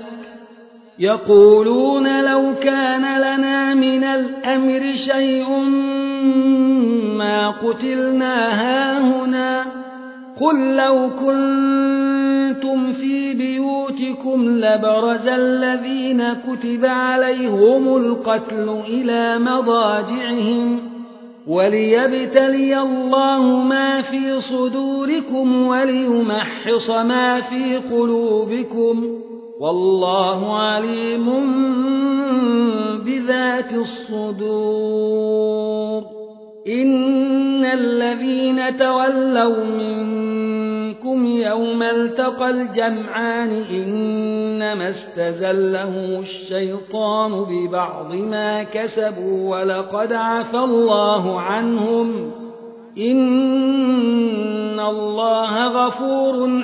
يقولون لو كان لنا من الأمر شيء ما قتلنا هاهنا قل لو كنتم في بيوتكم لبرز الذين كتب عليهم القتل إلى مضاجعهم وليبتلي الله ما في صدوركم وليمحص ما في قلوبكم والله عليم بذات الصدور إن الذين تولوا منكم يوم التقى الجمعان إنما استزلهم الشيطان ببعض ما كسبوا ولقد عفى الله عنهم إن الله غفور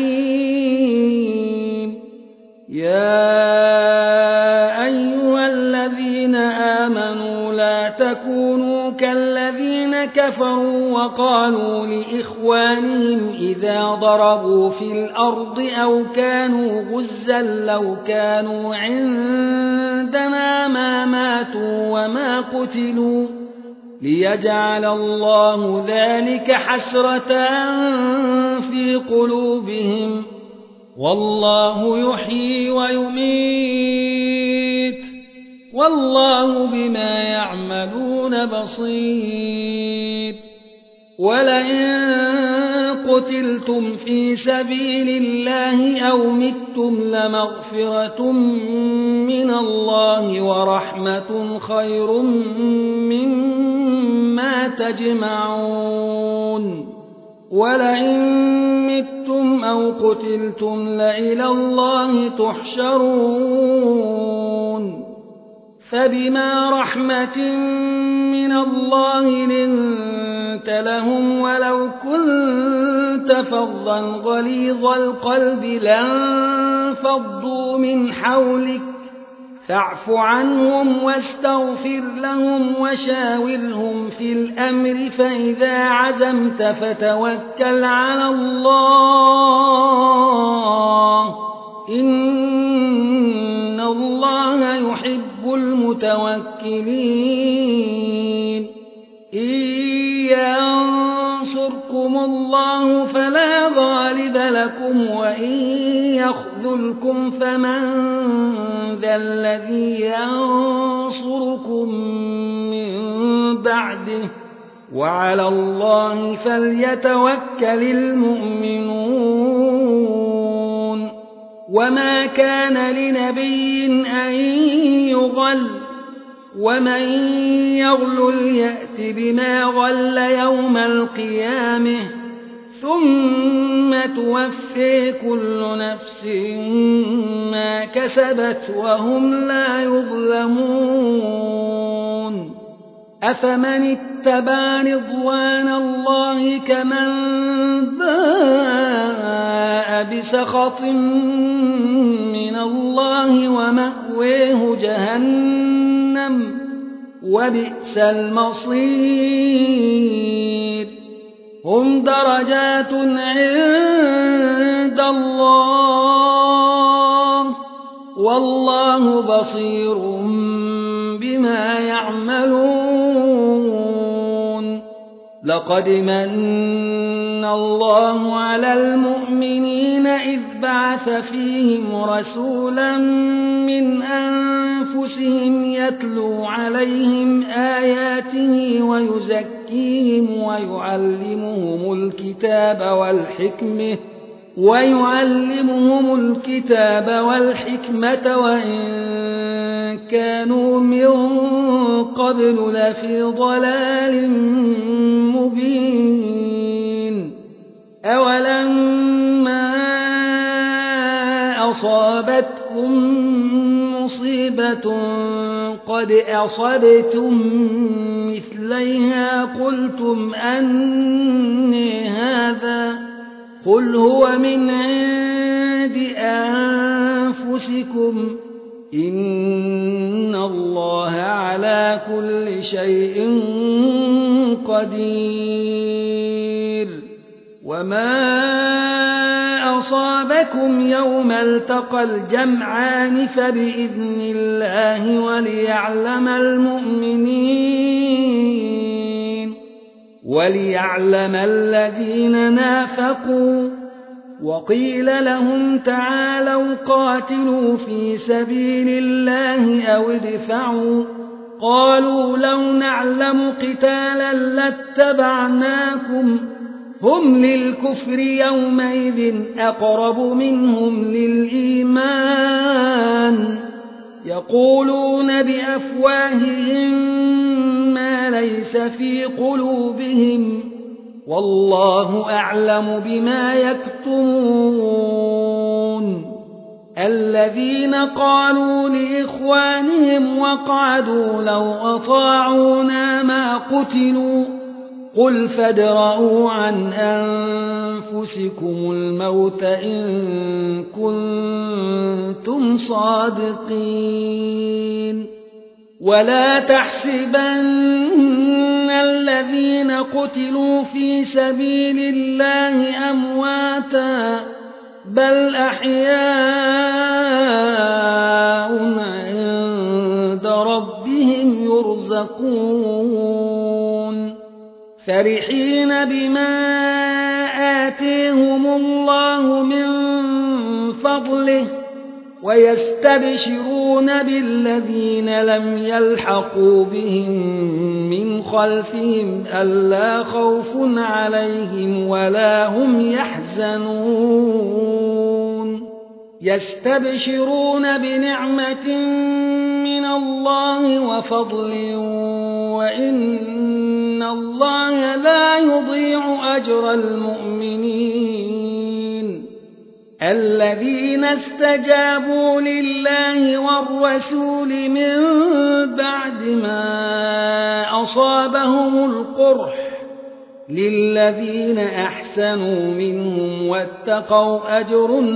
حليم يا أيها الذين آمنوا لا تكونوا كالذين كفروا وقالوا لإخوانهم إذا ضربوا في الأرض أو كانوا غزا لو كانوا عندنا ما ماتوا وما قتلوا ليجعل الله ذلك حسرة في قلوبهم والله يحيي ويميت والله بما يعملون بصير ولئن قتلتم قتلتم في سبيل الله أو متم لمغفرة من الله ورحمة خير مما تجمعون ولئن متم أو قتلتم لإلى الله تحشرون فبما رحمة من الله لنت لهم ولو كنت فظا غليظ القلب لانفضوا من حولك فاعف عنهم واستغفر لهم وشاورهم في الأمر فإذا عزمت فتوكل على الله إن الله يحب المتوكلين إن ينصركم الله فلا غالب لكم وإن يخذلكم فمن ذا الذي ينصركم من بعده وعلى الله فليتوكل المؤمنون وما كان لنبي أن يغل ومن يغلل يأت بما غل يوم القيامة ثم توفي كل نفس ما كسبت وهم لا يظلمون أفمن اتبع رضوان الله كمن باء بسخط من الله ومأويه جهنم وبئس المصير هم درجات عند الله والله بصير بما يعملون لقد من الله على المؤمنين إذ بعث فيهم رسولا من أنفسهم يتلو عليهم آياته ويزكيهم ويعلمهم الكتاب والحكمة ويعلمهم الكتاب والحكمة وإن كانوا من قبل لفي ضلال مبين أولما أصابتكم مصيبة قد أصبتم مثليها قلتم أني هذا قل هو من عند أنفسكم إن الله على كل شيء قدير وما أصابكم يوم التقى الجمعان فبإذن الله وليعلم المؤمنين وليعلم الذين نافقوا وقيل لهم تعالوا قاتلوا في سبيل الله أو ادفعوا قالوا لو نعلم قتالا لاتبعناكم هم للكفر يومئذ أقرب منهم للإيمان يقولون بأفواههم ما ليس في قلوبهم والله أعلم بما يكتمون الذين قالوا لإخوانهم وقعدوا لو أطاعونا ما قتلوا قل فادرءوا عن أنفسكم الموت إن كنتم صادقين ولا تحسبن الذين قتلوا في سبيل الله أمواتا بل أحياء عند ربهم يرزقون فرحين بما آتيهم الله من فضله ويستبشرون بالذين لم يلحقوا بهم من خلفهم ألا خوف عليهم ولا هم يحزنون يستبشرون بنعمة من الله وفضل وإن الله لا يضيع أجر المؤمنين الذين استجابوا لله والرسول من بعد ما أصابهم القرح للذين أحسنوا منهم واتقوا أجر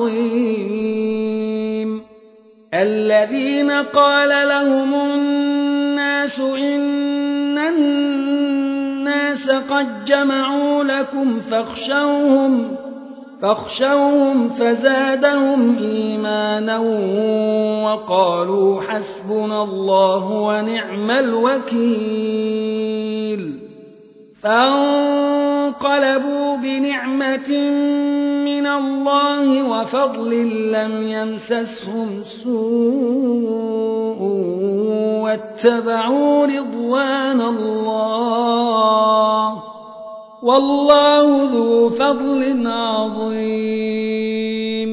عظيم الذين قال لهم الناس إن الناس قد جمعوا لكم فاخشوهم فاخشوهم فزادهم إيمانا وقالوا حسبنا الله ونعم الوكيل فانقلبوا بنعمة من الله وفضل لم يمسسهم سوء واتبعوا رضوان الله والله ذو فضل عظيم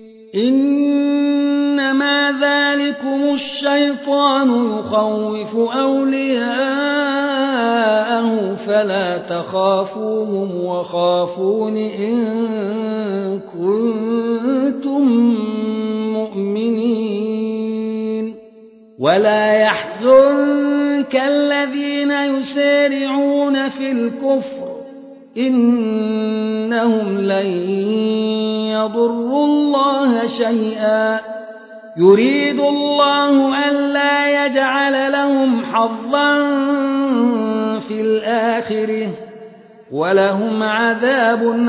إنما ذلكم الشيطان يخوف أولياءه فلا تخافوهم وخافون إن كنتم مؤمنين ولا يحزنك الذين يسارعون في الكفر إنهم لن يضروا الله شيئا يريد الله ألا يجعل لهم حظا في الآخرة ولهم عذاب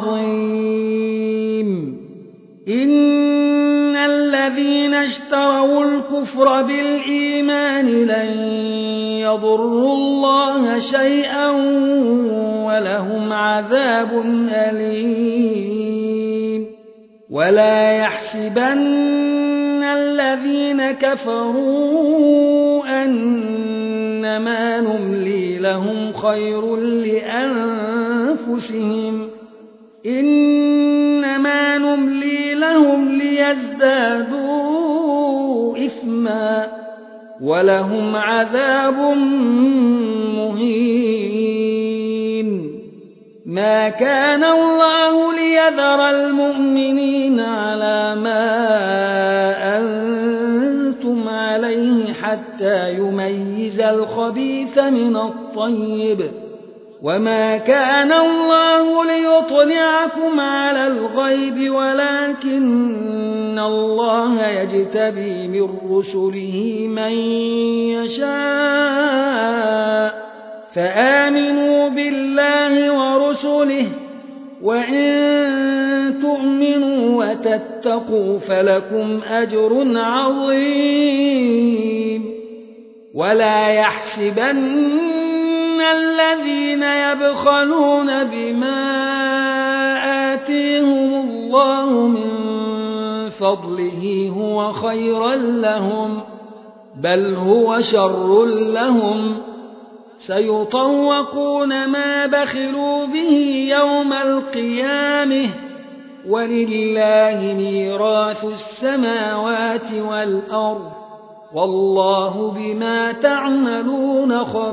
عظيم إن الذين اشتروا الكفر بالإيمان لن يضروا الله شيئا ولهم عذاب أليم ولا يحسبن الذين كفروا أنما نملي لهم خير لأنفسهم إنما نملي لهم ليزدادوا إثما ولهم عذاب مهين ما كان الله ليذر المؤمنين على ما أنتم عليه حتى يميز الخبيث من الطيب وما كان الله ليطلعكم على الغيب ولكن الله يجتبي من رسله من يشاء فآمنوا بالله ورسله وإن تؤمنوا وتتقوا فلكم أجر عظيم ولا يحسبن الذين يبخلون بما آتيهم الله من فضله هو خيرا لهم بل هو شر لهم سيطوقون ما بخلوا به يوم القيامة ولله ميراث السماوات والأرض والله بما تعملون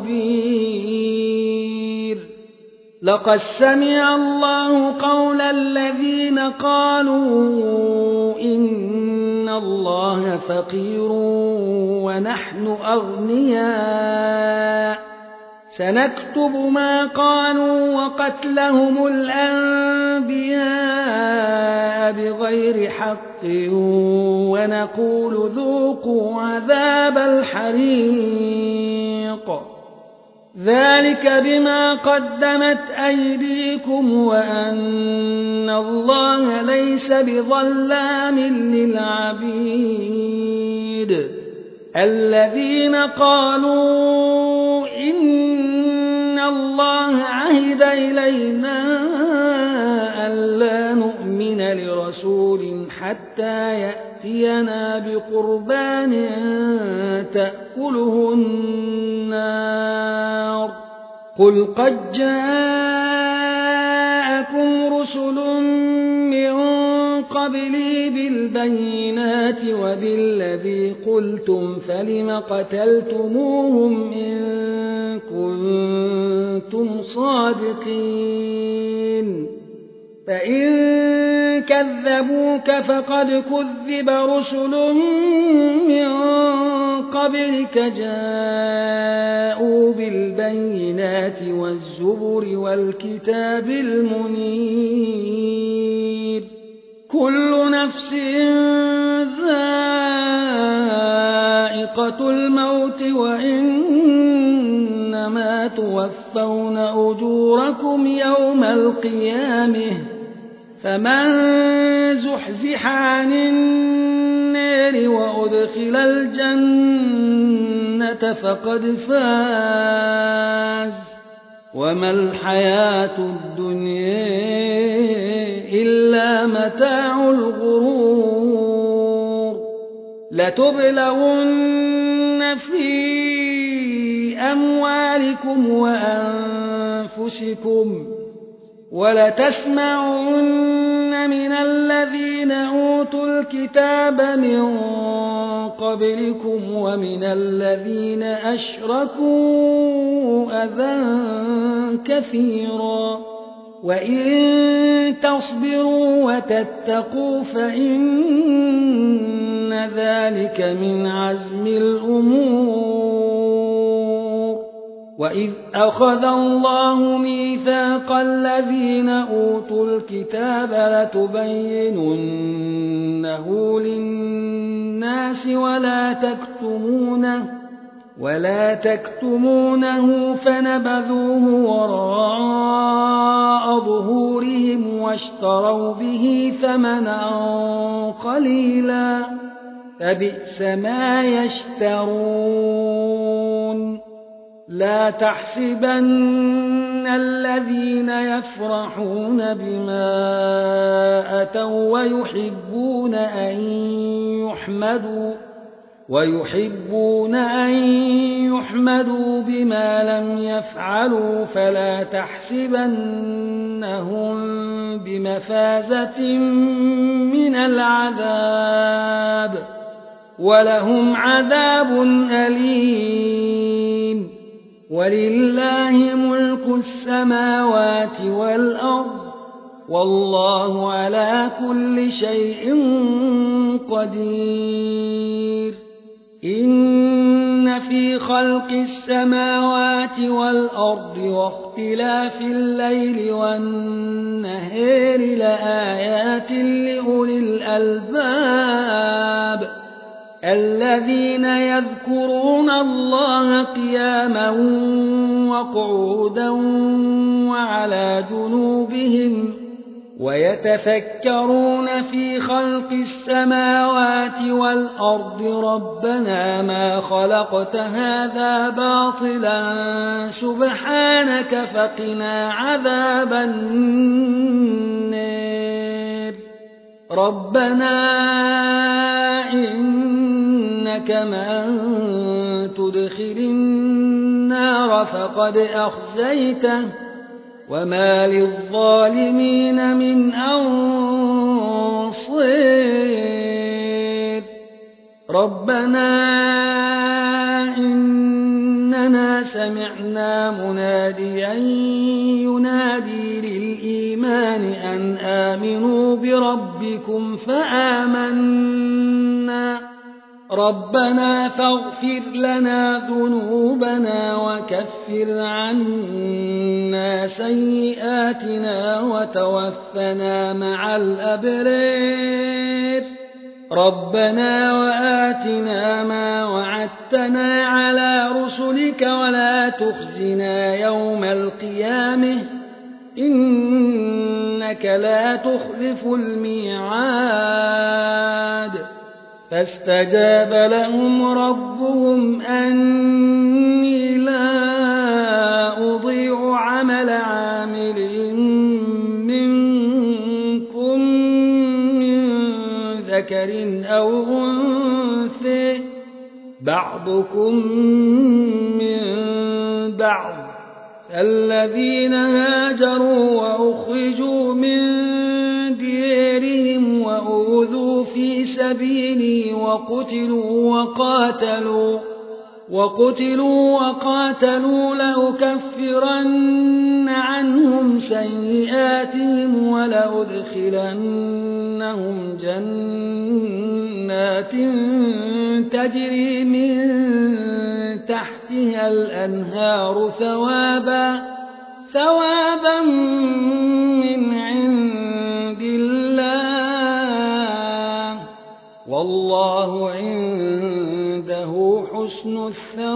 خبير لقد سمع الله قول الذين قالوا إن الله فقير ونحن أغنياء سنكتب ما قالوا وقتلهم الأنبياء بغير حق ونقول ذوقوا عذاب الحريق ذلك بما قدمت أيديكم وأن الله ليس بظلام للعبيد الذين قالوا إن الله عهد إلينا ألا نؤمن لرسول حتى يأتينا بقربان تأكله النار قل قد جاءكم رسل من قبلي بالبينات وبالذي قلتم فلم قتلتموهم إن كنتم صادقين فإن كذبوك فقد كذب رسل من قبلك جاءوا بالبينات والزبر والكتاب المنير كل نفس ذائقة الموت وإنما توفون أجوركم يوم القيامة فمن زحزح عن النار وأدخل الجنة فقد فاز وما الحياة الدنيا إلا متاع الغرور لتبلغن في أموالكم وأنفسكم ولتسمعن من الذين أوتوا الكتاب من قبلكم ومن الذين أشركوا أذى كثيرا وإن تصبروا وتتقوا فإن ذلك من عزم الأمور وإذ أخذ الله ميثاق الذين أوتوا الكتاب لتبيننه للناس ولا تكتمونه ولا تكتمونه فنبذوه وراء ظهورهم واشتروا به ثمنا قليلا فبئس ما يشترون لا تحسبن الذين يفرحون بما أتوا ويحبون أن يحمدوا ويحبون أن يحمدوا بما لم يفعلوا فلا تحسبنهم بمفازة من العذاب ولهم عذاب أليم ولله ملك السماوات والأرض والله على كل شيء قدير إن في خلق السماوات والأرض واختلاف الليل والنهار لآيات لأولي الألباب الذين يذكرون الله قياما وقعودا وعلى جنوبهم ويتفكرون في خلق السماوات والأرض ربنا ما خلقت هذا باطلا سبحانك فقنا عذاب النار ربنا إنك من تدخل النار فقد أخزيته وما للظالمين من أنصير ربنا إننا سمعنا مناديا ينادي للإيمان أن آمنوا بربكم فآمنا ربنا فاغفر لنا ذنوبنا وكفر عنا سيئاتنا وتوفنا مع الأبرار ربنا وآتنا ما وعدتنا على رسلك ولا تخزنا يوم القيامة إنك لا تخلف الميعاد فاستجاب لهم ربهم أني لا أضيع عمل عامل منكم من ذكر أو أنثى بعضكم من بعض الذين هاجروا وأخرجوا من ديارهم وأوذوا في سبيلي وقتلوا وقاتلوا وقتلوا وقاتلوا لأكفرن عنهم سيئاتهم ولأدخلنهم جنات تجري من تحتها الأنهار ثوابا ثوابا من عند الله والله عنده حسن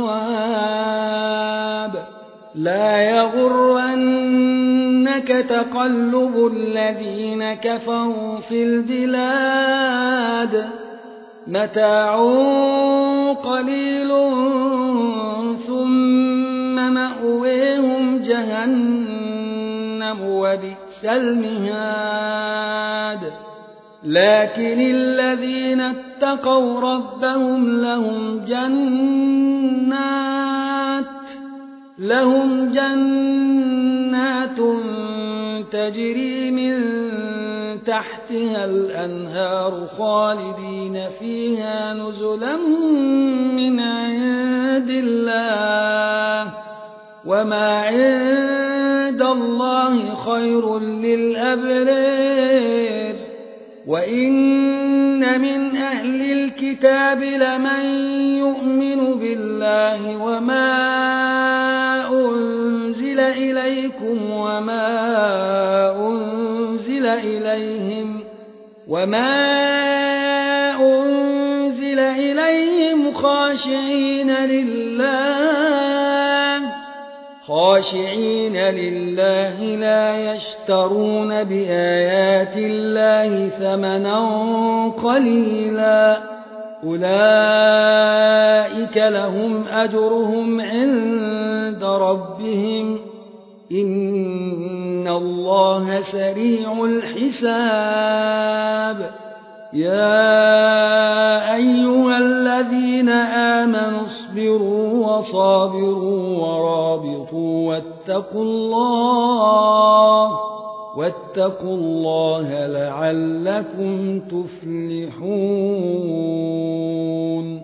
الثواب. لا يغرنك تقلب الذين كفروا في البلاد متاع قليل ثم مأويهم جهنم وبئس المهاد. لكن الذين اتقوا ربهم لهم جنات لهم جنات تجري من تحتها الأنهار خالدين فيها نزلا من عند الله وما عند الله خير للأبرار. وإن من أهل الكتاب لمن يؤمن بالله وما أنزل إليكم وما أنزل إليهم وما أنزل إليهم خاشعين لله خاشعين لله لا يشترون بآيات الله ثمنا قليلا أولئك لهم أجرهم عند ربهم إن الله سريع الحساب. يا أيها الذين آمنوا اصبروا وصابروا ورابطوا واتقوا الله واتقوا الله لعلكم تفلحون.